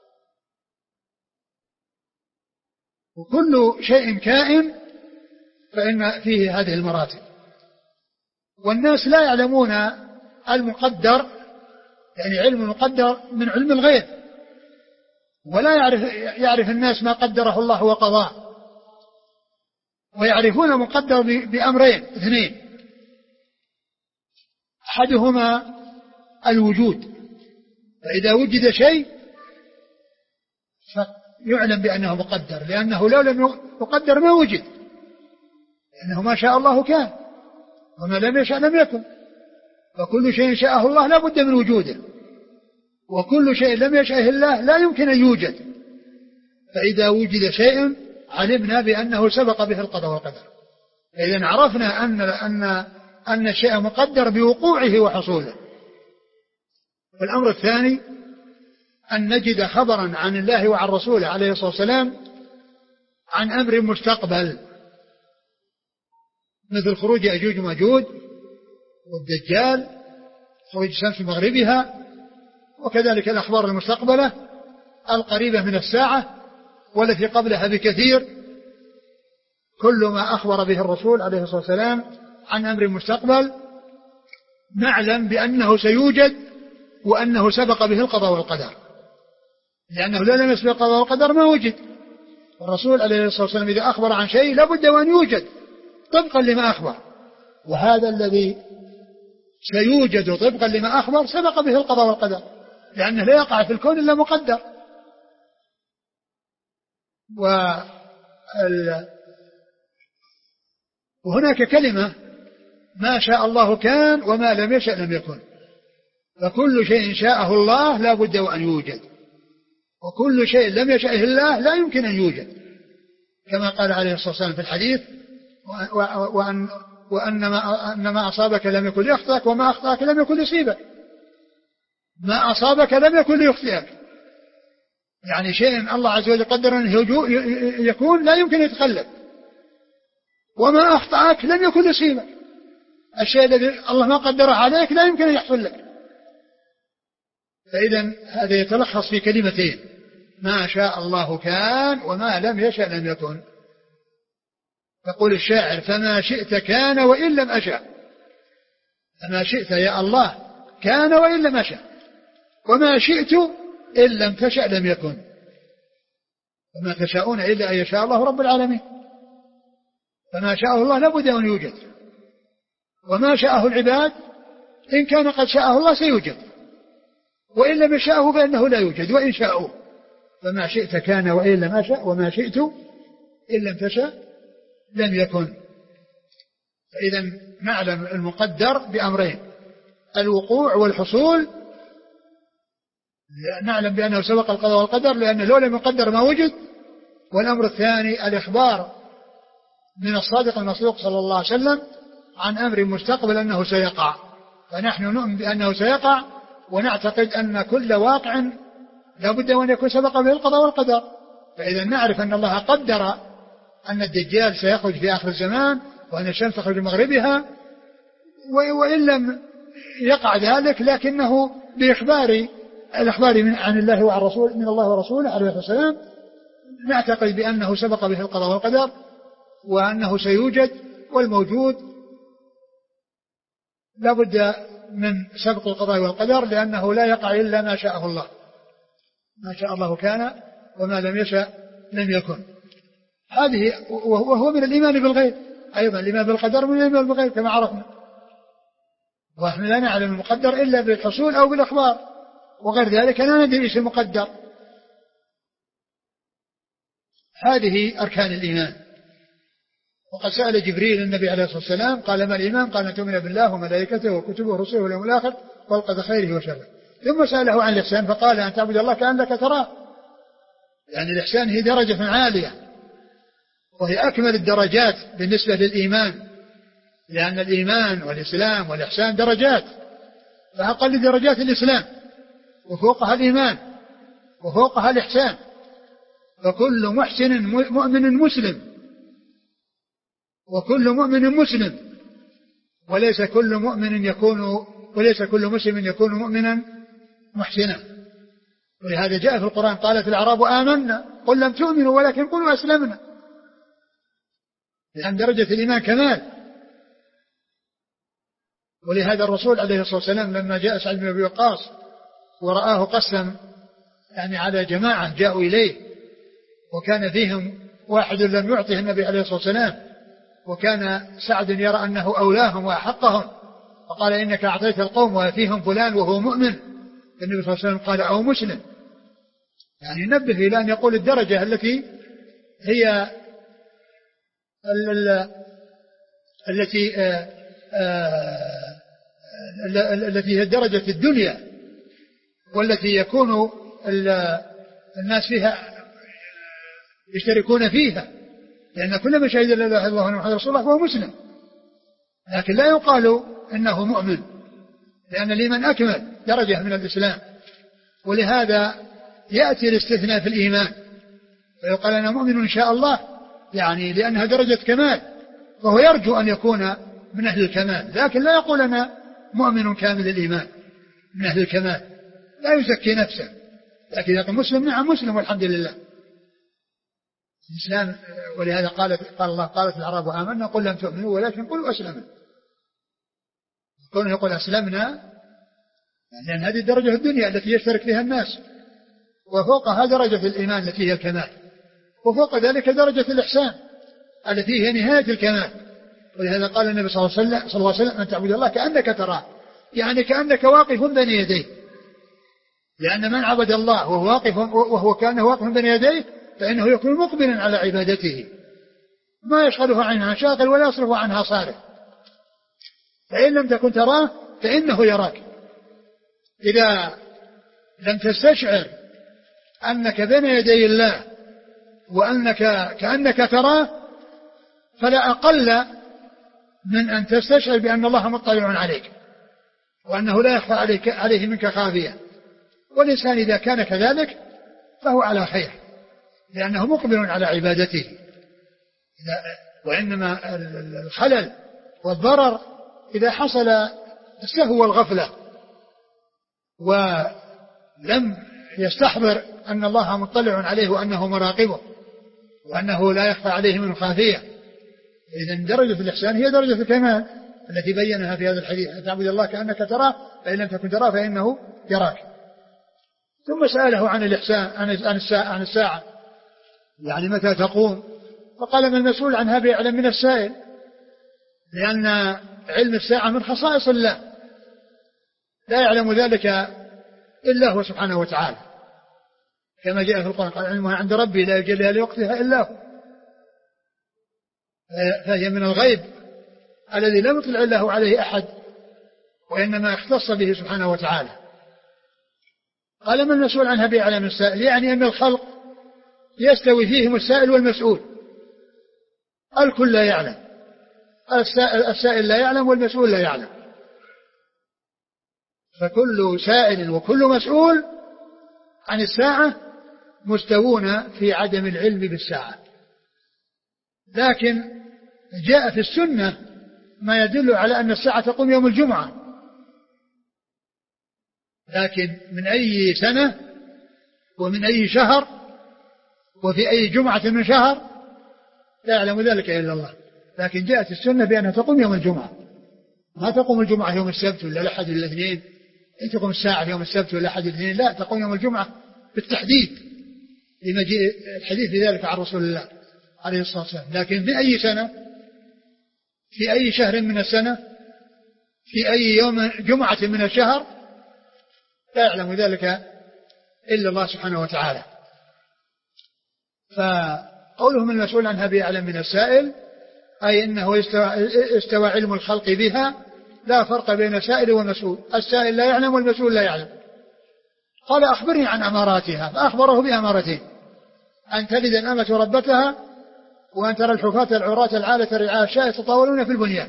وكل شيء كائن فإن فيه هذه المراتب. والناس لا يعلمون المقدر، يعني علم المقدر من علم الغيب، ولا يعرف, يعرف الناس ما قدره الله وقضاه، ويعرفون المقدر بأمرين اثنين: أحدهما الوجود، فإذا وجد شيء فيعلم بأنه مقدر، لأنه لو لم يقدر ما وجد، لأنه ما شاء الله كان وما لم يشاء لم يكن، فكل شيء شاءه الله لا بد من وجوده، وكل شيء لم يشاءه الله لا يمكن أن يوجد. فإذا وجد شيء علمنا بأنه سبق به القضاء والقدر، إذن عرفنا أن, أن, أن الشيء مقدر بوقوعه وحصوله. والأمر الثاني أن نجد خبرا عن الله وعن رسوله عليه الصلاة والسلام عن أمر مستقبل، مثل خروج يأجوج وماجوج والدجال، خروج الشمس من مغربها، وكذلك الأخبار المستقبلة القريبة من الساعة والتي قبلها بكثير. كل ما أخبر به الرسول عليه الصلاة والسلام عن أمر مستقبل نعلم بأنه سيوجد وأنه سبق به القضاء والقدر، لأنه لا لم يسبق القضاء والقدر ما وجد. الرسول عليه الصلاة والسلام إذا أخبر عن شيء لابد وأن يوجد طبقا لما أخبر، وهذا الذي سيوجد طبقا لما أخبر سبق به القضاء والقدر، لأنه لا يقع في الكون إلا مقدر. وهناك كلمة: ما شاء الله كان وما لم يشأ لم يكن، فكل شيء شاءه الله لا بد وأن يوجد، وكل شيء لم يشأه الله لا يمكن أن يوجد، كما قال عليه الصلاة والسلام في الحديث: وأن, وأن ما, أن ما أصابك لم يكن ليخطئك وما أخطأك لم يكن ليصيبك. ما أصابك لم يكن ليخطئك، يعني شيء الله عز وجل قدر أنه يكون لا يمكن يتخلف، وما أخطأك لم يكن ليصيبك، الشيء الذي الله ما قدره عليك لا يمكن أن يحصل لك. فإذا هذا يتلخص في كلمتين: ما شاء الله كان وما لم يشأ لم يكن. يقول الشاعر: فما شئت كان وإن لم أشأ. فما شئت يا الله كان وإن لم أشأ، وما شئت إن لم تشأ لم يكن، وما تشاءون إلا أن يشاء الله رب العالمين. فما شاءه الله لابد أن يوجد، وما شاءه العباد إن كان قد شاءه الله سيوجد، وإن لم يشاءه فإنه لا يوجد وإن شاءه. فما شئت كان وإن لم أشأ، وما شئت إن لم تشأ لم يكن. فإذا نعلم المقدر بأمرين: الوقوع والحصول، نعلم بأنه سبق القضاء والقدر لأنه لو لم يقدر ما وجد. والأمر الثاني الإخبار من الصادق المصدوق صلى الله عليه وسلم عن أمر مستقبل أنه سيقع، فنحن نؤمن بأنه سيقع، ونعتقد أن كل واقع لا بد أن يكون سبق به القضاء والقدر. فإذا نعرف أن الله قدر أن الدجال سيخرج في آخر الزمان، وأن الشمس تخرج مغربها، وإن لم يقع ذلك لكنه بإخبار الإخبار من عن الله وعن رسول من الله ورسوله عليه الصلاة والسلام نعتقد بأنه سبق به القضاء والقدر، وأنه سيوجد، والموجود لا بد من سبق القضاء والقدر، لأنه لا يقع إلا ما شاءه الله. ما شاء الله كان وما لم يشأ لم يكن. هذه وهو من الإيمان بالغيب أيضا، الإيمان بالقدر من الإيمان بالغيب كما عرفنا، ونحن لا نعلم المقدر إلا بالحصول أو بالأخبار، وغير ذلك لا ندري ايش المقدر. هذه أركان الإيمان. وقد سأل جبريل النبي عليه الصلاة والسلام قال: ما الإيمان؟ قال: أن تؤمن بالله وملائكته وكتبه ورسله واليوم الآخر والقدر خيره وشره. ثم سأله عن الإحسان فقال: أن تعبد الله كأنك تراه. يعني الإحسان هي درجة عالية، وهي أكمل الدرجات بالنسبة للإيمان، لأن الإيمان والإسلام والإحسان درجات، فأقل درجات الإسلام، وفوقها الإيمان، وفوقها الإحسان. فكل محسن مؤمن مسلم، وكل مؤمن مسلم، وليس كل مؤمن يكون وليس كل مسلم يكون مؤمنا محسنا. ولهذا جاء في القرآن: قالت الأعراب آمنا قل لم تؤمنوا ولكن قولوا أسلمنا. لأن درجة الإيمان كمال. ولهذا الرسول عليه الصلاة والسلام لما جاء سعد بن أبي وقاص ورآه قسم يعني على جماعة جاءوا إليه وكان فيهم واحد لم يعطه النبي عليه الصلاة والسلام، وكان سعد يرى أنه أولاهم وأحقهم، فقال إنك أعطيت القوم وفيهم فلان وهو مؤمن. النبي صلى الله عليه وسلم قال أو مسلم، يعني نبه إلى أن يقول الدرجة التي هي ال ال التي آآ آآ التي هي درجة الدنيا، والتي يكون الناس فيها يشتركون فيها، لأن كل من شهد لا إله إلا الله وأن محمدا رسول الله فهو مسلم، لكن لا يقال إنه مؤمن، لأن الإيمان أكمل درجة من الإسلام. ولهذا يأتي الاستثناء في الإيمان ويقال أنا مؤمن إن شاء الله، يعني لأنها درجة كمال، فهو يرجو أن يكون من أهل الكمال، لكن لا يقول أنا مؤمن كامل الإيمان من أهل الكمال، لا يزكي نفسه، لكن يقول مسلم نعم مسلم والحمد لله الإسلام. ولهذا قالت قال الله قالت العرب آمنا قل لم تؤمنوا ولكن قلوا أسلمنا، كونه يقول أسلمنا لأن هذه الدرجة الدنيا التي يشترك فيها الناس، وفوقها درجة الإيمان التي هي الكمال، وفوق ذلك درجة الإحسان التي هي نهاية الكمال. ولهذا قال النبي صلى الله عليه وسلم أن تعبد الله كأنك تراه، يعني كأنك واقف بين يديه، لأن من عبد الله وهو واقف وهو كأنه واقف بين يديه فإنه يكون مقبلا على عبادته، ما يشغله عنها شاغل ولا يصرف عنها صارف. فإن لم تكن تراه فإنه يراك. إذا لم تستشعر أنك بين يدي الله وأنك كأنك تراه فلا أقل من أن تستشعر بأن الله مطلع عليك وأنه لا يخفى عليك عليه منك خافية. والإنسان إذا كان كذلك فهو على خير، لأنه مقبل على عبادته. وإنما الخلل والضرر إذا حصل السهو والغفلة ولم يستحضر أن الله مطلع عليه وأنه مراقبه وأنه لا يخفى عليه من خافية. إذن درجة الإحسان هي درجة الكمال التي بينها في هذا الحديث، أن تعبد الله كأنك تراه فإن لم تكن تراه فإنه يراك. ثم سأله عن الإحسان عن الساعة, عن الساعة يعني متى تقوم، فقال ما المسؤول عنها بأعلم من السائل، لأن علم الساعة من خصائص الله لا يعلم ذلك إلا هو سبحانه وتعالى، كما جاء في القرآن قال علمها عند ربي لا يجليها لوقتها إلا هو، فهي من الغيب الذي لم يطلع الله عليه أحد وإنما اختص به سبحانه وتعالى. قال من المسؤول عنها بأعلم من السائل، يعني أن الخلق يستوي فيهم السائل والمسؤول، الكل لا يعلم، السائل لا يعلم والمسؤول لا يعلم، فكل سائل وكل مسؤول عن الساعة مستوون في عدم العلم بالساعة. لكن جاء في السنة ما يدل على أن الساعة تقوم يوم الجمعة، لكن من أي سنة ومن أي شهر وفي أي جمعة من شهر لا يعلم ذلك إلا الله. لكن جاءت السنة بأنها تقوم يوم الجمعة، ما تقوم الجمعة يوم السبت ولا الأحد ولا الاثنين، إن تقوم الساعة يوم السبت ولا الأحد الاثنين، لا، تقوم يوم الجمعة بالتحديد لما جاء الحديث في ذلك عن رسول الله عليه الصلاة والسلام. لكن في أي سنة في أي شهر من السنة في أي يوم جمعة من الشهر لا يعلم ذلك إلا الله سبحانه وتعالى. فقولهم المسؤول عنها بأعلم من السائل أي أنه استوى علم الخلق بها، لا فرق بين سائل ومسؤول، السائل لا يعلم والمسؤول لا يعلم. قال أخبرني عن أماراتها، فأخبره بأمارتين: أن تلد الأمة ربتها، وأن ترى الحفاة العراة العالة رعاء الشاة يتطاولون في البنيان.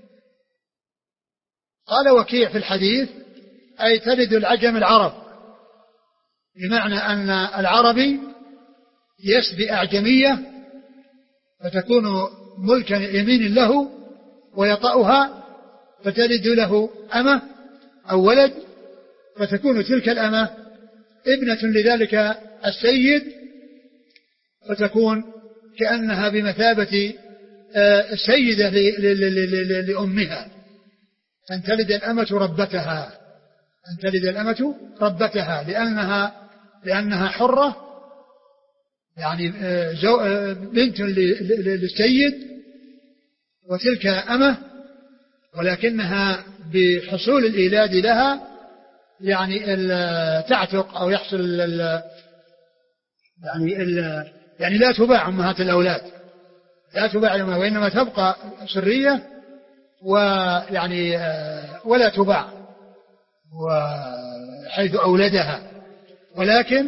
قال وكيع في الحديث أي تلد العجم العرب، بمعنى أن العربي يسبي أعجمية فتكون ملكا يمين له ويطأها فتلد له أمة أو ولد، فتكون تلك الأمة ابنة لذلك السيد، فتكون كأنها بمثابة سيدة لأمها، أن تلد الأمة ربتها، أن تلد الأمة ربتها لأنها لأنها حرة، يعني بنت للسيد، وتلك أمة، ولكنها بحصول الإيلاد لها يعني تعتق أو يحصل ال يعني ال يعني لا تباع أمهات الأولاد، لا تباع، وإنما تبقى سرية ويعني ولا تباع وحيث أولدها، ولكن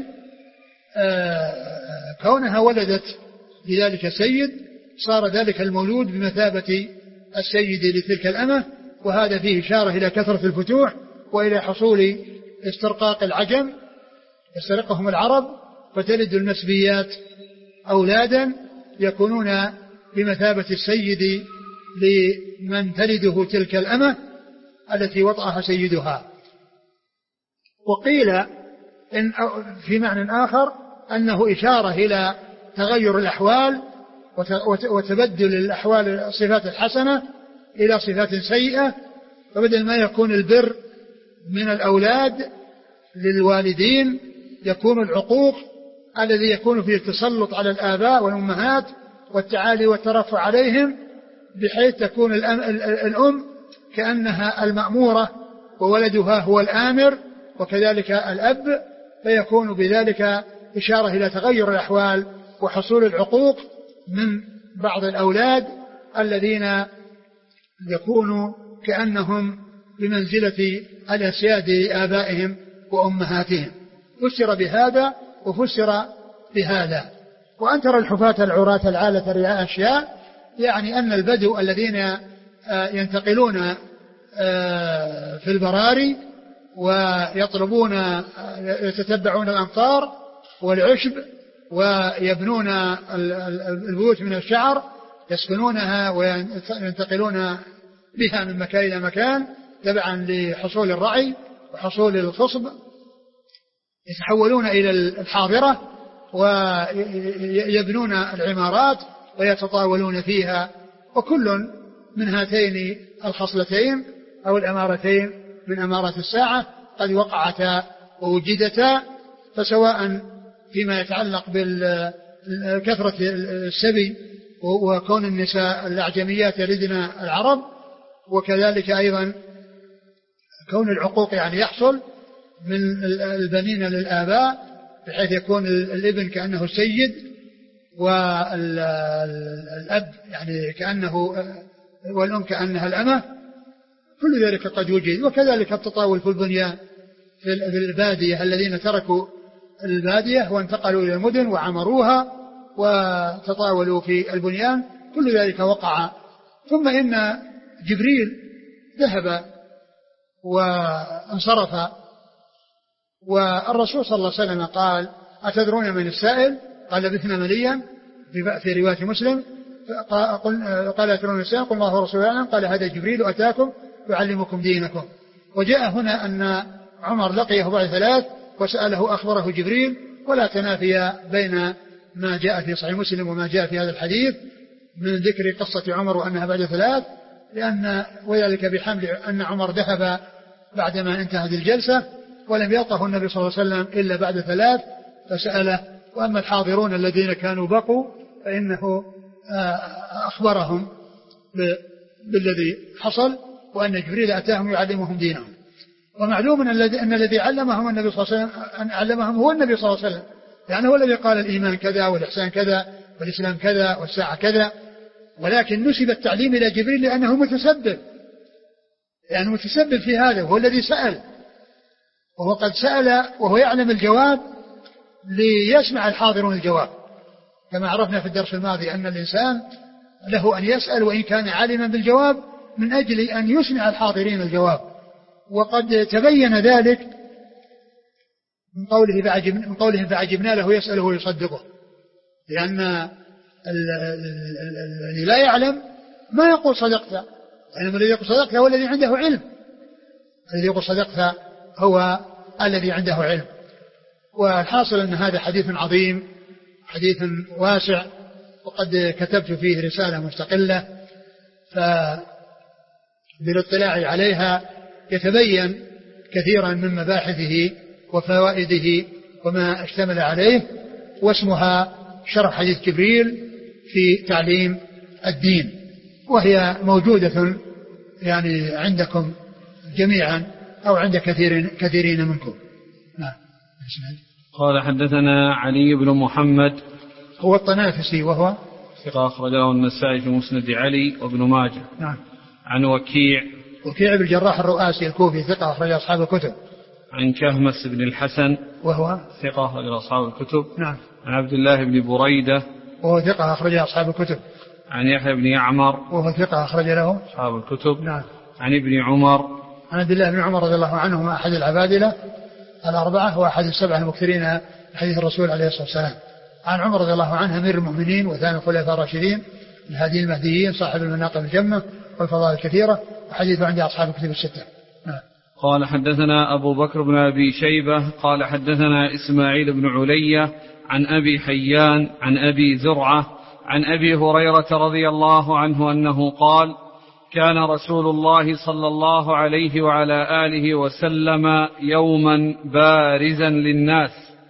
كونها ولدت لذلك السيد صار ذلك المولود بمثابة السيد لتلك الأمة. وهذا فيه إشارة إلى كثرة الفتوح وإلى حصول استرقاق العجم، يسترقهم العرب فتلد المسبيات أولادا يكونون بمثابة السيد لمن تلده تلك الأمة التي وطأها سيدها. وقيل إن في معنى آخر أنه إشارة إلى تغير الأحوال وتبدل الأحوال الصفات الحسنة إلى صفات سيئة، فبدل ما يكون البر من الأولاد للوالدين يكون العقوق الذي يكون فيه التسلط على الآباء والأمهات والتعالي والترفع عليهم، بحيث تكون الأم كأنها المأمورة وولدها هو الآمر، وكذلك الأب، فيكون بذلك إشارة إلى تغير الأحوال وحصول العقوق من بعض الأولاد الذين يكونوا كأنهم بمنزلة الأسياد لآبائهم وأمهاتهم. فسر بهذا وفسر بهذا. وأن ترى الحفاة العراة العالة رعاء أشياء، يعني أن البدو الذين ينتقلون في البراري ويطلبون يتتبعون الأمطار والعشب ويبنون البيوت من الشعر يسكنونها وينتقلون بها من مكان إلى مكان تبعا لحصول الرعي وحصول الخصب، يتحولون إلى الحاضرة ويبنون العمارات ويتطاولون فيها، وكل من هاتين الخصلتين أو الأمارتين من أمارات الساعة قد وقعتا ووجدتا. فسواء فيما يتعلق بكثرة السبي وكون النساء الأعجميات يلدن العرب، وكذلك أيضا كون العقوق يعني يحصل من البنين للآباء بحيث يكون الابن كأنه السيد والأب يعني كأنه والأم كأنها الأمة، كل ذلك قد يوجد. وكذلك التطاول في البنيان في البادية الذين تركوا البادية وانتقلوا إلى المدن وعمروها وتطاولوا في البنيان، كل ذلك وقع. ثم إن جبريل ذهب وانصرف، والرسول صلى الله عليه وسلم قال: أتدرون من السائل؟ قال: لبثنا مليا في رواية مسلم. قال: أتدرون من السائل؟ قل الله ورسوله أعلم. قال: هذا جبريل أتاكم يعلمكم دينكم. وجاء هنا أن عمر لقيه بعد ثلاث وسأله أخبره جبريل، ولا تنافي بين ما جاء في صحيح مسلم وما جاء في هذا الحديث من ذكر قصة عمر وأنها بعد ثلاث، لأن وذلك بحمل أن عمر ذهب بعدما انتهت الجلسة ولم يلقه النبي صلى الله عليه وسلم إلا بعد ثلاث فسأله. وأما الحاضرون الذين كانوا بقوا فإنه أخبرهم بالذي حصل وأن جبريل أتاهم يعلمهم دينهم. ومعلوم أن الذي علمهم النبي صلى الله عليه وسلم أن علمهم هو النبي صلى الله عليه وسلم، يعني هو الذي قال الإيمان كذا والإحسان كذا والإسلام كذا والساعة كذا، ولكن نسب التعليم إلى جبريل لأنه متسبب، يعني متسبب في هذا، وهو الذي سأل، وهو قد سأل وهو يعلم الجواب ليسمع الحاضرون الجواب، كما عرفنا في الدرس الماضي أن الإنسان له أن يسأل وإن كان عالما بالجواب من أجل أن يسمع الحاضرين الجواب. وقد تبين ذلك من قوله فعجب من قولهم فعجبنا له يسأله ويصدقه، لأن الذي لا يعلم ما يقول صدقت، وإنما الذي يقول صدقت هو الذي عنده علم، الذي يقول صدقت هو الذي عنده علم. والحاصل أن هذا حديث عظيم، حديث واسع، وقد كتبت فيه رسالة مستقلة، فبالاطلاع عليها يتبين كثيرا من مباحثه وفوائده وما اشتمل عليه، واسمها شرح حديث جبريل في تعليم الدين، وهي موجودة يعني عندكم جميعا أو عند كثير كثيرين منكم. نعم. قال حدثنا علي بن محمد هو الطنافسي وهو ثقة أخرجه النسائي في مسند علي وابن ماجه. نعم. عن وكيع وكيع بن الجراح الرؤاسي الكوفي ثقة أخرج أصحاب الكتب. عن كهمس بن الحسن وهو ثقة أخرج أصحاب الكتب. نعم. عن عبد الله بن بريدة وهو ثقة أخرج أصحاب الكتب. عن يحيى بن يعمر وهو ثقة أخرج له أصحاب الكتب. نعم. عن ابن عمر عن عبد الله بن عمر رضي الله عنهما أحد العبادلة الأربعة وأحد السبعة المكثرين حديث الرسول عليه الصلاة والسلام. عن عمر رضي الله عنه أمير المؤمنين وثاني الخلفاء الراشدين الهادي المهديين صاحب المناقب الجمة والفضائل الكثيرة، وحديثه عند أصحاب الكتب الستة. نعم. قال حدثنا أبو بكر بن أبي شيبة قال حدثنا إسماعيل بن علية عن أبي حيان عن أبي زرعة عن أبي هريرة رضي الله عنه أنه قال كان رسول الله صلى الله عليه وعلى آله وسلم يوما بارزا للناس،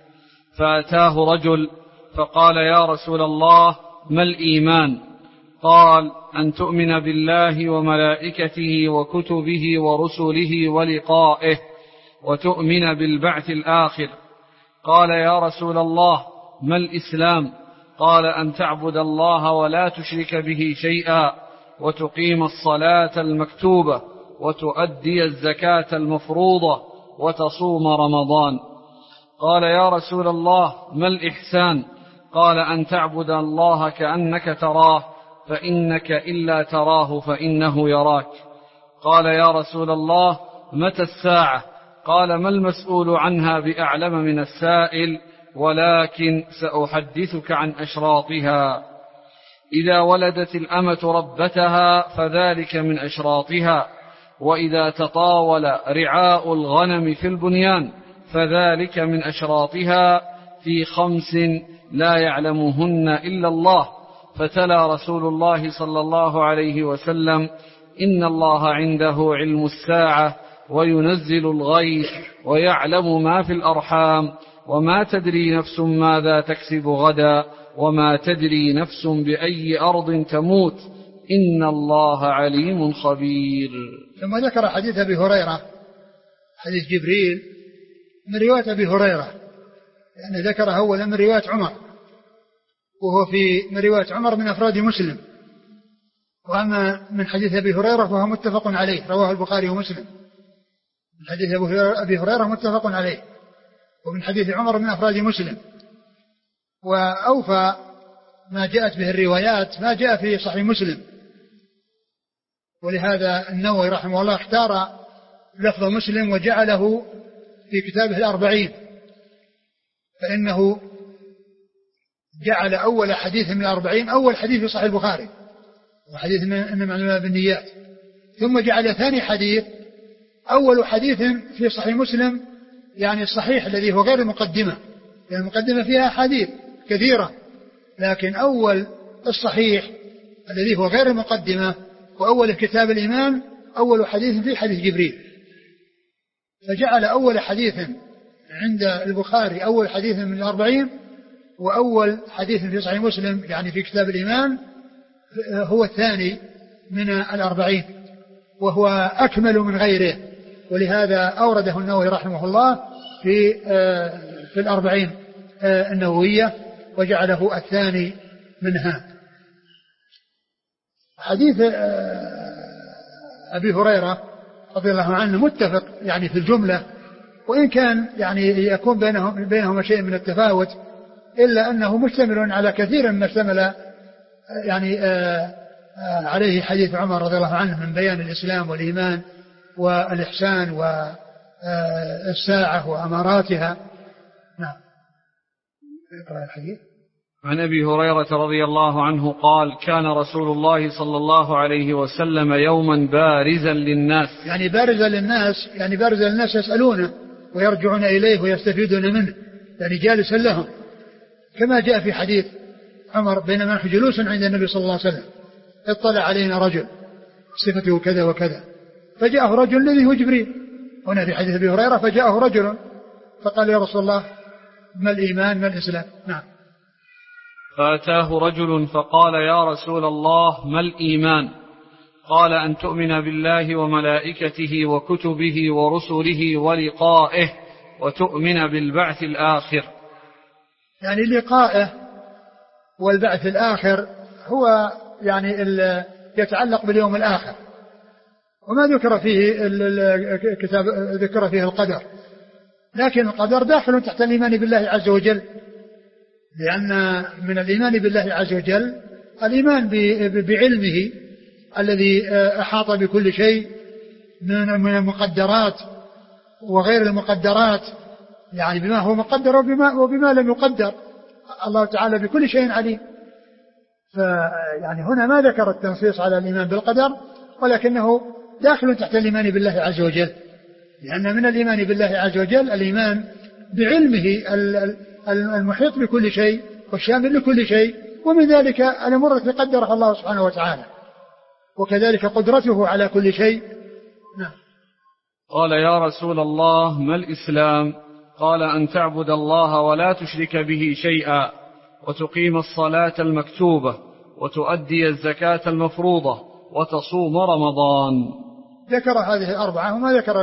فأتاه رجل فقال يا رسول الله ما الإيمان؟ قال أن تؤمن بالله وملائكته وكتبه ورسله ولقائه وتؤمن بالبعث الآخر. قال يا رسول الله ما الإسلام؟ قال أن تعبد الله ولا تشرك به شيئا وتقيم الصلاة المكتوبة وتؤدي الزكاة المفروضة وتصوم رمضان. قال يا رسول الله ما الإحسان؟ قال أن تعبد الله كأنك تراه فإنك إلا تراه فإنه يراك. قال يا رسول الله متى الساعة؟ قال ما المسؤول عنها بأعلم من السائل، ولكن سأحدثك عن أشراطها. إذا ولدت الأمة ربتها فذلك من أشراطها، وإذا تطاول رعاء الغنم في البنيان فذلك من أشراطها، في خمس لا يعلمهن إلا الله. فتلا رسول الله صلى الله عليه وسلم إن الله عنده علم الساعة وينزل الغيث ويعلم ما في الأرحام وما تدري نفس ماذا تكسب غدا وما تدري نفس بأي أرض تموت إن الله عليم خبير. ثم ذكر حديث أبي هريرة حديث جبريل من رواية أبي هريرة، يعني ذكره أولا من رواية عمر، وهو في من رواية عمر من أفراد مسلم، وأما من حديث أبي هريرة فهو متفق عليه رواه البخاري ومسلم. من حديث أبي هريرة متفق عليه، ومن حديث عمر من أفراد مسلم. وأوفى ما جاءت به الروايات ما جاء في صحيح مسلم، ولهذا النووي رحمه الله اختار لفظ مسلم وجعله في كتابه الأربعين، فإنه جعل أول حديث من الأربعين أول حديث في صحيح البخاري وحديث إنما الأعمال بالنيات، ثم جعل ثاني حديث أول حديث في صحيح مسلم، يعني الصحيح الذي هو غير المقدمة، لأن المقدمة فيها حديث كثيرة، لكن أول الصحيح الذي هو غير المقدمة وأول كتاب الإيمان أول حديث في حديث جبريل، فجعل أول حديث عند البخاري أول حديث من الأربعين، وأول حديث في صحيح مسلم يعني في كتاب الإيمان هو الثاني من الأربعين، وهو أكمل من غيره، ولهذا أورده النووي رحمه الله في في الأربعين النووية وجعله الثاني منها. حديث أبي هريرة رضي الله عنه متفق يعني في الجملة، وإن كان يعني يكون بينهم بينهما شيء من التفاوت، إلا أنه مشتمل على كثير مما اشتمل يعني عليه حديث عمر رضي الله عنه من بيان الإسلام والإيمان والإحسان والساعة وأماراتها. نعم. اقرأ الحديث. عن أبي هريرة رضي الله عنه قال كان رسول الله صلى الله عليه وسلم يوما بارزا للناس، يعني بارزا للناس يعني بارزا للناس يسألونه ويرجعون إليه ويستفيدون منه، يعني جالسا لهم، كما جاء في حديث عمر بينما نحن جلوس عند النبي صلى الله عليه وسلم اطلع علينا رجل صفته كذا وكذا، فجاءه رجل الذي هو جبريل، هنا في حديث أبي هريرة فجاءه رجل فقال يا رسول الله ما الإيمان ما الإسلام. نعم. فأتاه رجل فقال يا رسول الله ما الإيمان؟ قال أن تؤمن بالله وملائكته وكتبه ورسله ولقائه وتؤمن بالبعث الآخر. يعني لقائه والبعث الآخر هو يعني يتعلق باليوم الآخر، وما ذكر فيه الكتاب ذكر فيه القدر، لكن القدر داخل تحت الإيمان بالله عز وجل، لأن من الإيمان بالله عز وجل الإيمان بعلمه الذي أحاط بكل شيء من المقدرات وغير المقدرات، يعني بما هو مقدر وبما, وبما لم يقدر، الله تعالى بكل شيء عليم. فيعني هنا ما ذكر التنصيص على الإيمان بالقدر، ولكنه داخل تحت الإيمان بالله عز وجل، لأن من الإيمان بالله عز وجل الإيمان بعلمه المحيط بكل شيء والشامل لكل شيء، ومن ذلك الأمور التي قدرها الله سبحانه وتعالى، وكذلك قدرته على كل شيء. نعم. قال يا رسول الله ما الإسلام؟ قال أن تعبد الله ولا تشرك به شيئا وتقيم الصلاة المكتوبة وتؤدي الزكاة المفروضة وتصوم رمضان. ذكر هذه الأربعة وما ذكر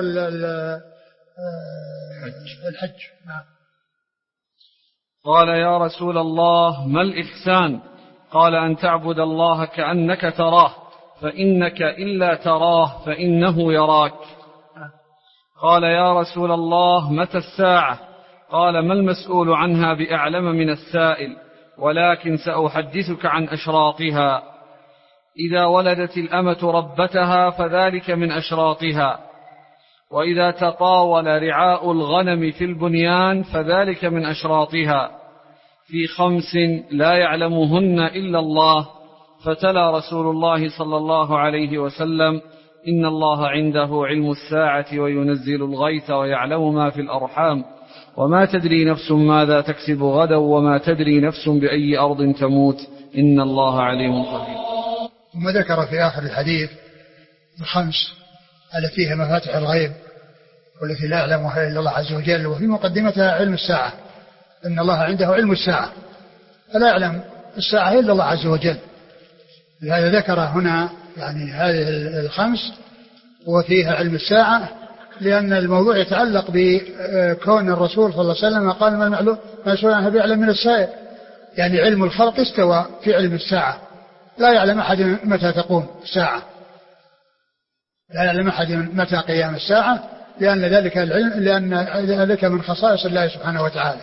الحج. نعم. قال يا رسول الله ما الإحسان؟ قال أن تعبد الله كأنك تراه فإنك إلا تراه فإنه يراك. قال يا رسول الله متى الساعة؟ قال ما المسؤول عنها بأعلم من السائل، ولكن سأحدثك عن أشراطها. إذا ولدت الأمة ربتها فذلك من أشراطها، وإذا تطاول رعاء الغنم في البنيان فذلك من أشراطها، في خمس لا يعلمهن إلا الله. فتلا رسول الله صلى الله عليه وسلم إن الله عنده علم الساعة وينزل الغيث ويعلم ما في الأرحام وما تدري نفس ماذا تكسب غدا وما تدري نفس بأي أرض تموت إن الله عليم خبير. ثم ذكر في آخر الحديث الخمس التي فيها مفاتح الغيب والتي لا يعلمها إلا الله عز وجل، وفي مقدمتها علم الساعة، إن الله عنده علم الساعة فلا يعلم الساعة إلا الله عز وجل. لهذا ذكر هنا يعني هذه الخمس وفيها علم الساعة، لأن الموضوع يتعلق بكون الرسول صلى الله عليه وسلم قال ما المعلوم ما يسأل عنه بيعلم من السائل، يعني علم الخلق استوى في علم الساعة، لا يعلم أحد متى تقوم الساعة، لا يعلم أحد متى قيام الساعة، لأن ذلك العلم لأن ذلك من خصائص الله سبحانه وتعالى.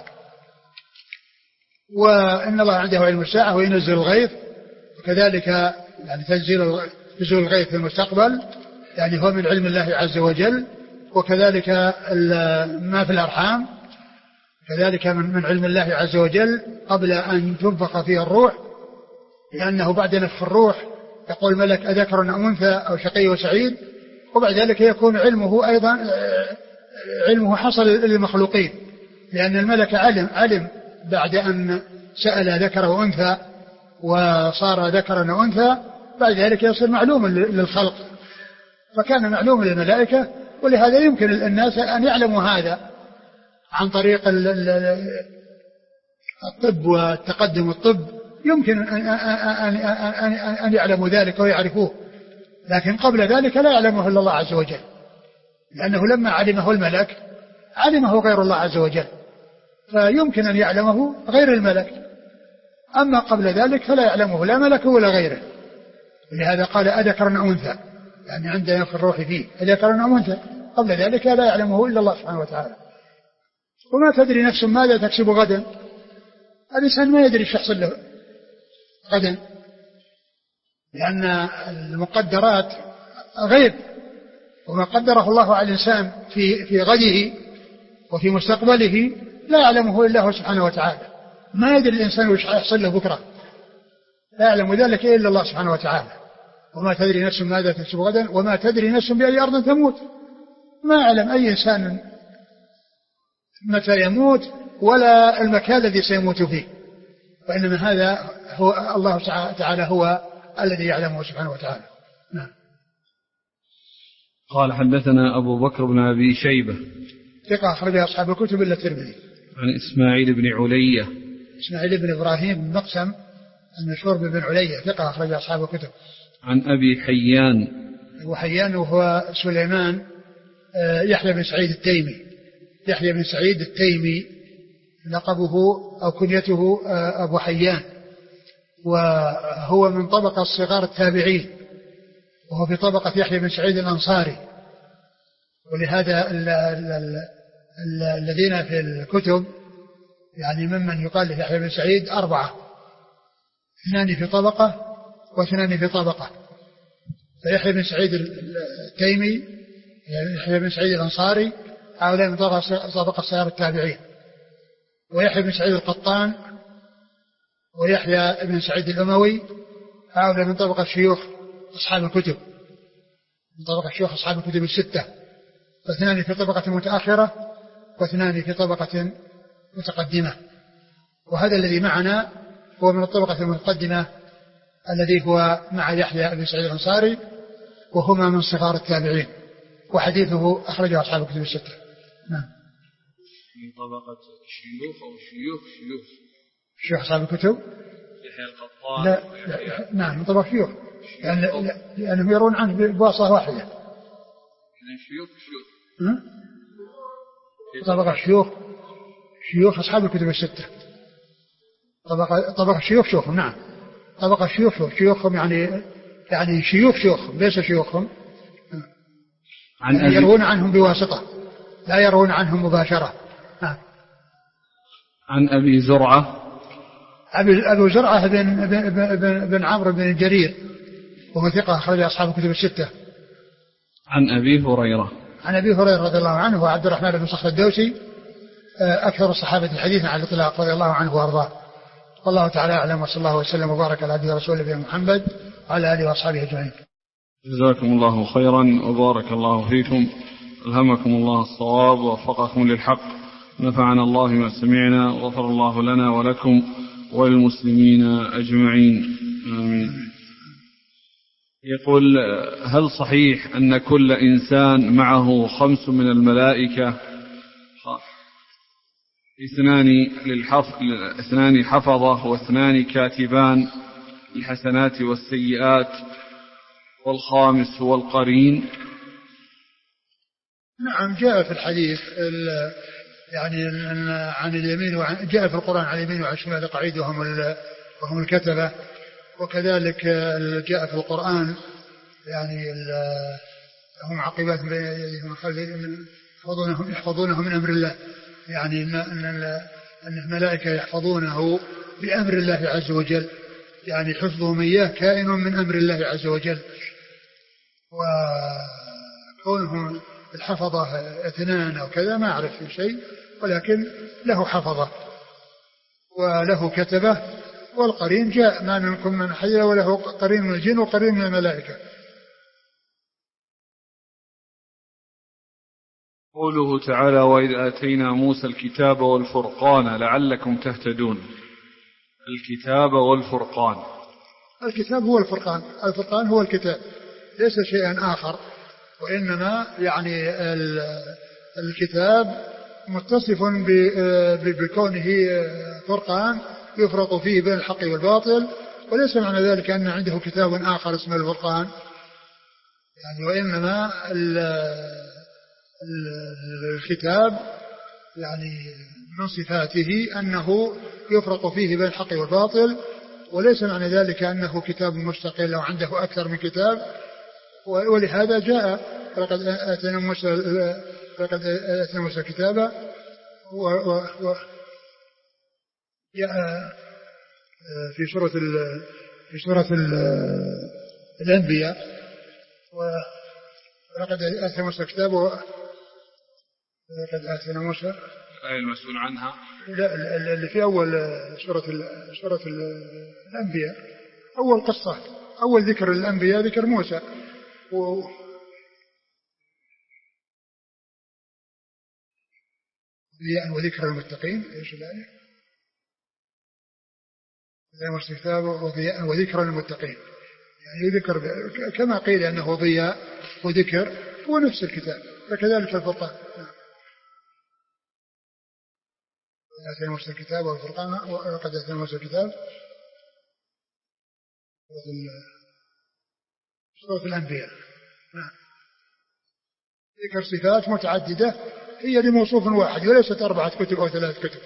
وإن الله عنده علم الساعة وينزل الغيث، وكذلك يعني تنزيل نزول الغيث في المستقبل يعني هو من علم الله عز وجل، وكذلك ما في الأرحام كذلك من علم الله عز وجل قبل أن تنفخ فيه الروح، لأنه بعد نفخ الروح يقول الملك أذكر أم أنثى أو شقي وسعيد، وبعد ذلك يكون علمه أيضا علمه حصل للمخلوقين، لأن الملك علم علم بعد أن سأل ذكر وأنثى وصار ذكرا وأنثى، بعد ذلك يصير معلوما للخلق، فكان معلوما للملائكة. ولهذا يمكن الناس أن يعلموا هذا عن طريق الطب والتقدم الطب، يمكن أن يعلموا ذلك ويعرفوه، لكن قبل ذلك لا يعلمه إلا الله عز وجل، لأنه لما علمه الملك علمه غير الله عز وجل، فيمكن أن يعلمه غير الملك، أما قبل ذلك فلا يعلمه لا ملك ولا غيره. لهذا قال أذكر أم أنثى، يعني عند ينفخ الروح فيه أذكر أم أنثى، قبل ذلك لا يعلمه إلا الله سبحانه وتعالى. وما تدري نفس ماذا تكسب غدا، الإنسان ما يدري ايش يحصل له غدا، لأن المقدرات غيب، وما قدره الله على الإنسان في في غده وفي مستقبله لا يعلمه إلا هو سبحانه وتعالى. ما يدري الإنسان وش يحصل له بكرة، لا يعلم ذلك إلا الله سبحانه وتعالى. وما تدري نفس ماذا تكسب غدا وما تدري نفس بأي أرض تموت، ما يعلم أي إنسان متى يموت ولا المكان الذي سيموت فيه، وإنما هذا هو الله تعالى هو الذي يعلمه سبحانه وتعالى. نعم. قال حدثنا أبو بكر بن أبي شيبة ثقة أخرج أصحاب الكتب إلا الترمذي. عن إسماعيل بن علية إسماعيل بن إبراهيم بن مقسم المشهور بن علية ثقة أخرج أصحاب الكتب. عن أبي حيان أبو حيان وهو سليمان يحيى بن سعيد التيمي يحيى بن سعيد التيمي لقبه أو كنيته أبو حيان، وهو من طبقة صغار التابعين، وهو في طبقة يحيى بن سعيد الأنصاري. ولهذا ال ال ال ال الذين في الكتب يعني ممن يقال له يحيى بن سعيد أربعة، اثنان في طبقة واثنان في طبقة. فيحيى بن سعيد التيمي يحيى بن سعيد الأنصاري هؤلاء من طبقة صغار التابعين، ويحيى بن سعيد القطان ويحيى بن سعيد الأموي هؤلاء من طبقة شيوخ أصحاب الكتب، من طبقة شيوخ أصحاب الكتب الستة، فاثنان في طبقة متأخرة واثنان في طبقة متقدمة. وهذا الذي معنا هو من الطبقة المتقدمة الذي هو مع يحيى بن سعيد الأنصاري، وهما من صغار التابعين، وحديثه أخرجه أصحاب الكتب الستة. نعم. من طبقة شيوخ أو شيوخ شيوخ شيوخ أصحاب الكتب يحيى القطان. لا نعم من طبقة شيوخ، لأن لأنهم يرون عنه بواسطة واحدة. شيوخ شيوخ طبقة شيوخ شيوخ أصحاب الكتب الستة. طبقة طبقة شيوخ شيوخهم. نعم طبقة شيوخ شيوخ شيوخهم يعني يعني شيوخ شيوخهم ليس شيوخهم، يعني يروون عنهم بواسطة لا يروون عنهم مباشرة. نعم. عن أبي زرعة أبو زرعة بن, بن, بن, بن عمرو بن الجرير وهو ثقة أخرج أصحاب الكتب الستة. عن أبي هريرة عن أبي هريرة رضي الله عنه وعبد الرحمن بن صخر الدوسي أكثر الصحابة حديثا على الإطلاق رضي الله عنه وأرضاه. والله تعالى أعلم، وصلى الله وسلم وبارك على عبده ورسوله نبينا محمد وعلى آله وأصحابه أجمعين. جزاكم الله خيرا وبارك الله فيكم، ألهمكم الله الصواب ووفقكم للحق، نفعنا الله ما سمعنا، وغفر الله لنا ولكم وللمسلمين أجمعين آمين. يقول: هل صحيح أن كل إنسان معه خمس من الملائكة، اثنان للحفظ اثنان حفظة واثنان كاتبان الحسنات والسيئات والخامس هو القرين؟ نعم جاء في الحديث يعني عن اليمين وعن جاء في القرآن عن اليمين وعن الشمال قعيد وهم وهم الكتبة، وكذلك جاء في القرآن يعني هم عقبات يحفظونه يحفظونه من أمر الله، يعني أن الملائكة يحفظونه بأمر الله عز وجل، يعني حفظهم إياه كائن من أمر الله عز وجل. وكونهم الحفظة اثنان أو كذا ما أعرف في شيء، ولكن له حفظة وله كتبة، والقرين جاء ما منكم من حي وله قرين من الجن وقرين من الملائكة. قوله تعالى: وإذ آتينا موسى الكتاب والفرقان لعلكم تهتدون. الكتاب والفرقان، الكتاب هو الفرقان، الفرقان هو الكتاب ليس شيئا آخر، وإنما يعني الكتاب متصف بكونه فرقان يفرق فيه بين الحق والباطل، وليس معنى ذلك أن عنده كتاب آخر اسمه الفرقان يعني، وإنما الكتاب يعني من صفاته أنه يفرق فيه بين الحق والباطل، وليس معنى ذلك أنه كتاب مستقل أو عنده أكثر من كتاب. ولهذا جاء لقد آتينا موسى لقد آتينا موسى كتابا و جاء في سورة في سورة الأنبياء ولقد آتينا موسى كتابا ولقد آتينا موسى الآية المسؤول عنها لا اللي في أول سورة سورة الأنبياء، أول قصة أول ذكر الأنبياء ذكر موسى و وذكر المتقين. ايش الآية؟ يمس الكتاب وضياء وذكرى للمتقين، يعني يذكر كما قيل أنه ضياء وذكر هو نفس الكتاب، فكذلك الفرقان. آتينا موسى الكتاب والفرقان وقد آتينا موسى الكتاب سورة الأنبياء. نعم. ذكر صفات متعددة هي لموصوف واحد وليست أربعة كتب أو ثلاث كتب.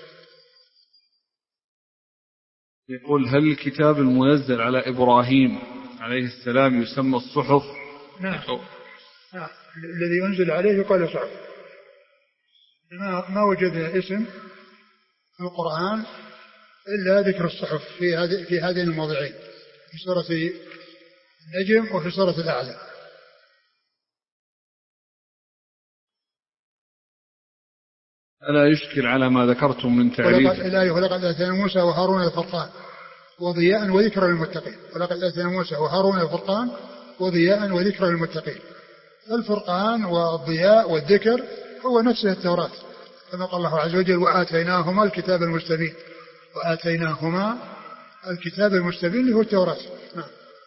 يقول هل الكتاب المنزل على إبراهيم عليه السلام يسمى الصحف؟ نعم. نعم. الذي ينزل عليه يقال صحف، ما, ما وجد اسم في القرآن إلا ذكر الصحف في هذه في هذين الموضعين، في سورة النجم وفي سورة الأعلى. ألا يشكل على ما ذكرتم من تعريف الآية ولقد آتينا موسى وهارون الفرقان وضياء وذكرى للمتقين، ولقد آتينا موسى وهارون الفرقان وضياء وذكرى للمتقين. الفرقان والضياء والذكر هو نفسه التوراة، كما قال الله عز وجل وآتيناهما الكتاب المستبين، وآتيناهما الكتاب المستبين اللي هو التوراة. نعم.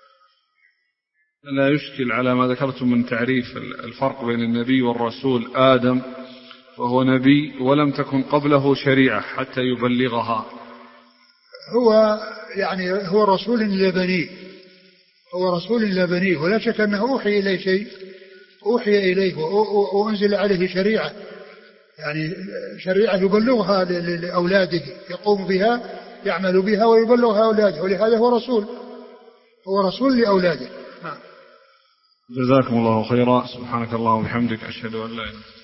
لا يشكل على ما ذكرتم من تعريف الفرق بين النبي والرسول. آدم وهو نبي ولم تكن قبله شريعة حتى يبلغها، هو يعني هو رسول لبنيه، هو رسول لبنيه، ولا شك أنه أوحي إليه شيء، أوحي إليه وأنزل عليه شريعة، يعني شريعة يبلغها لأولاده، يقوم بها يعمل بها ويبلغها أولاده، ولهذا هو رسول، هو رسول لأولاده. نعم. جزاكم الله خيرا. سبحانك اللهم وبحمدك أشهد أن لا إله إلا أنت.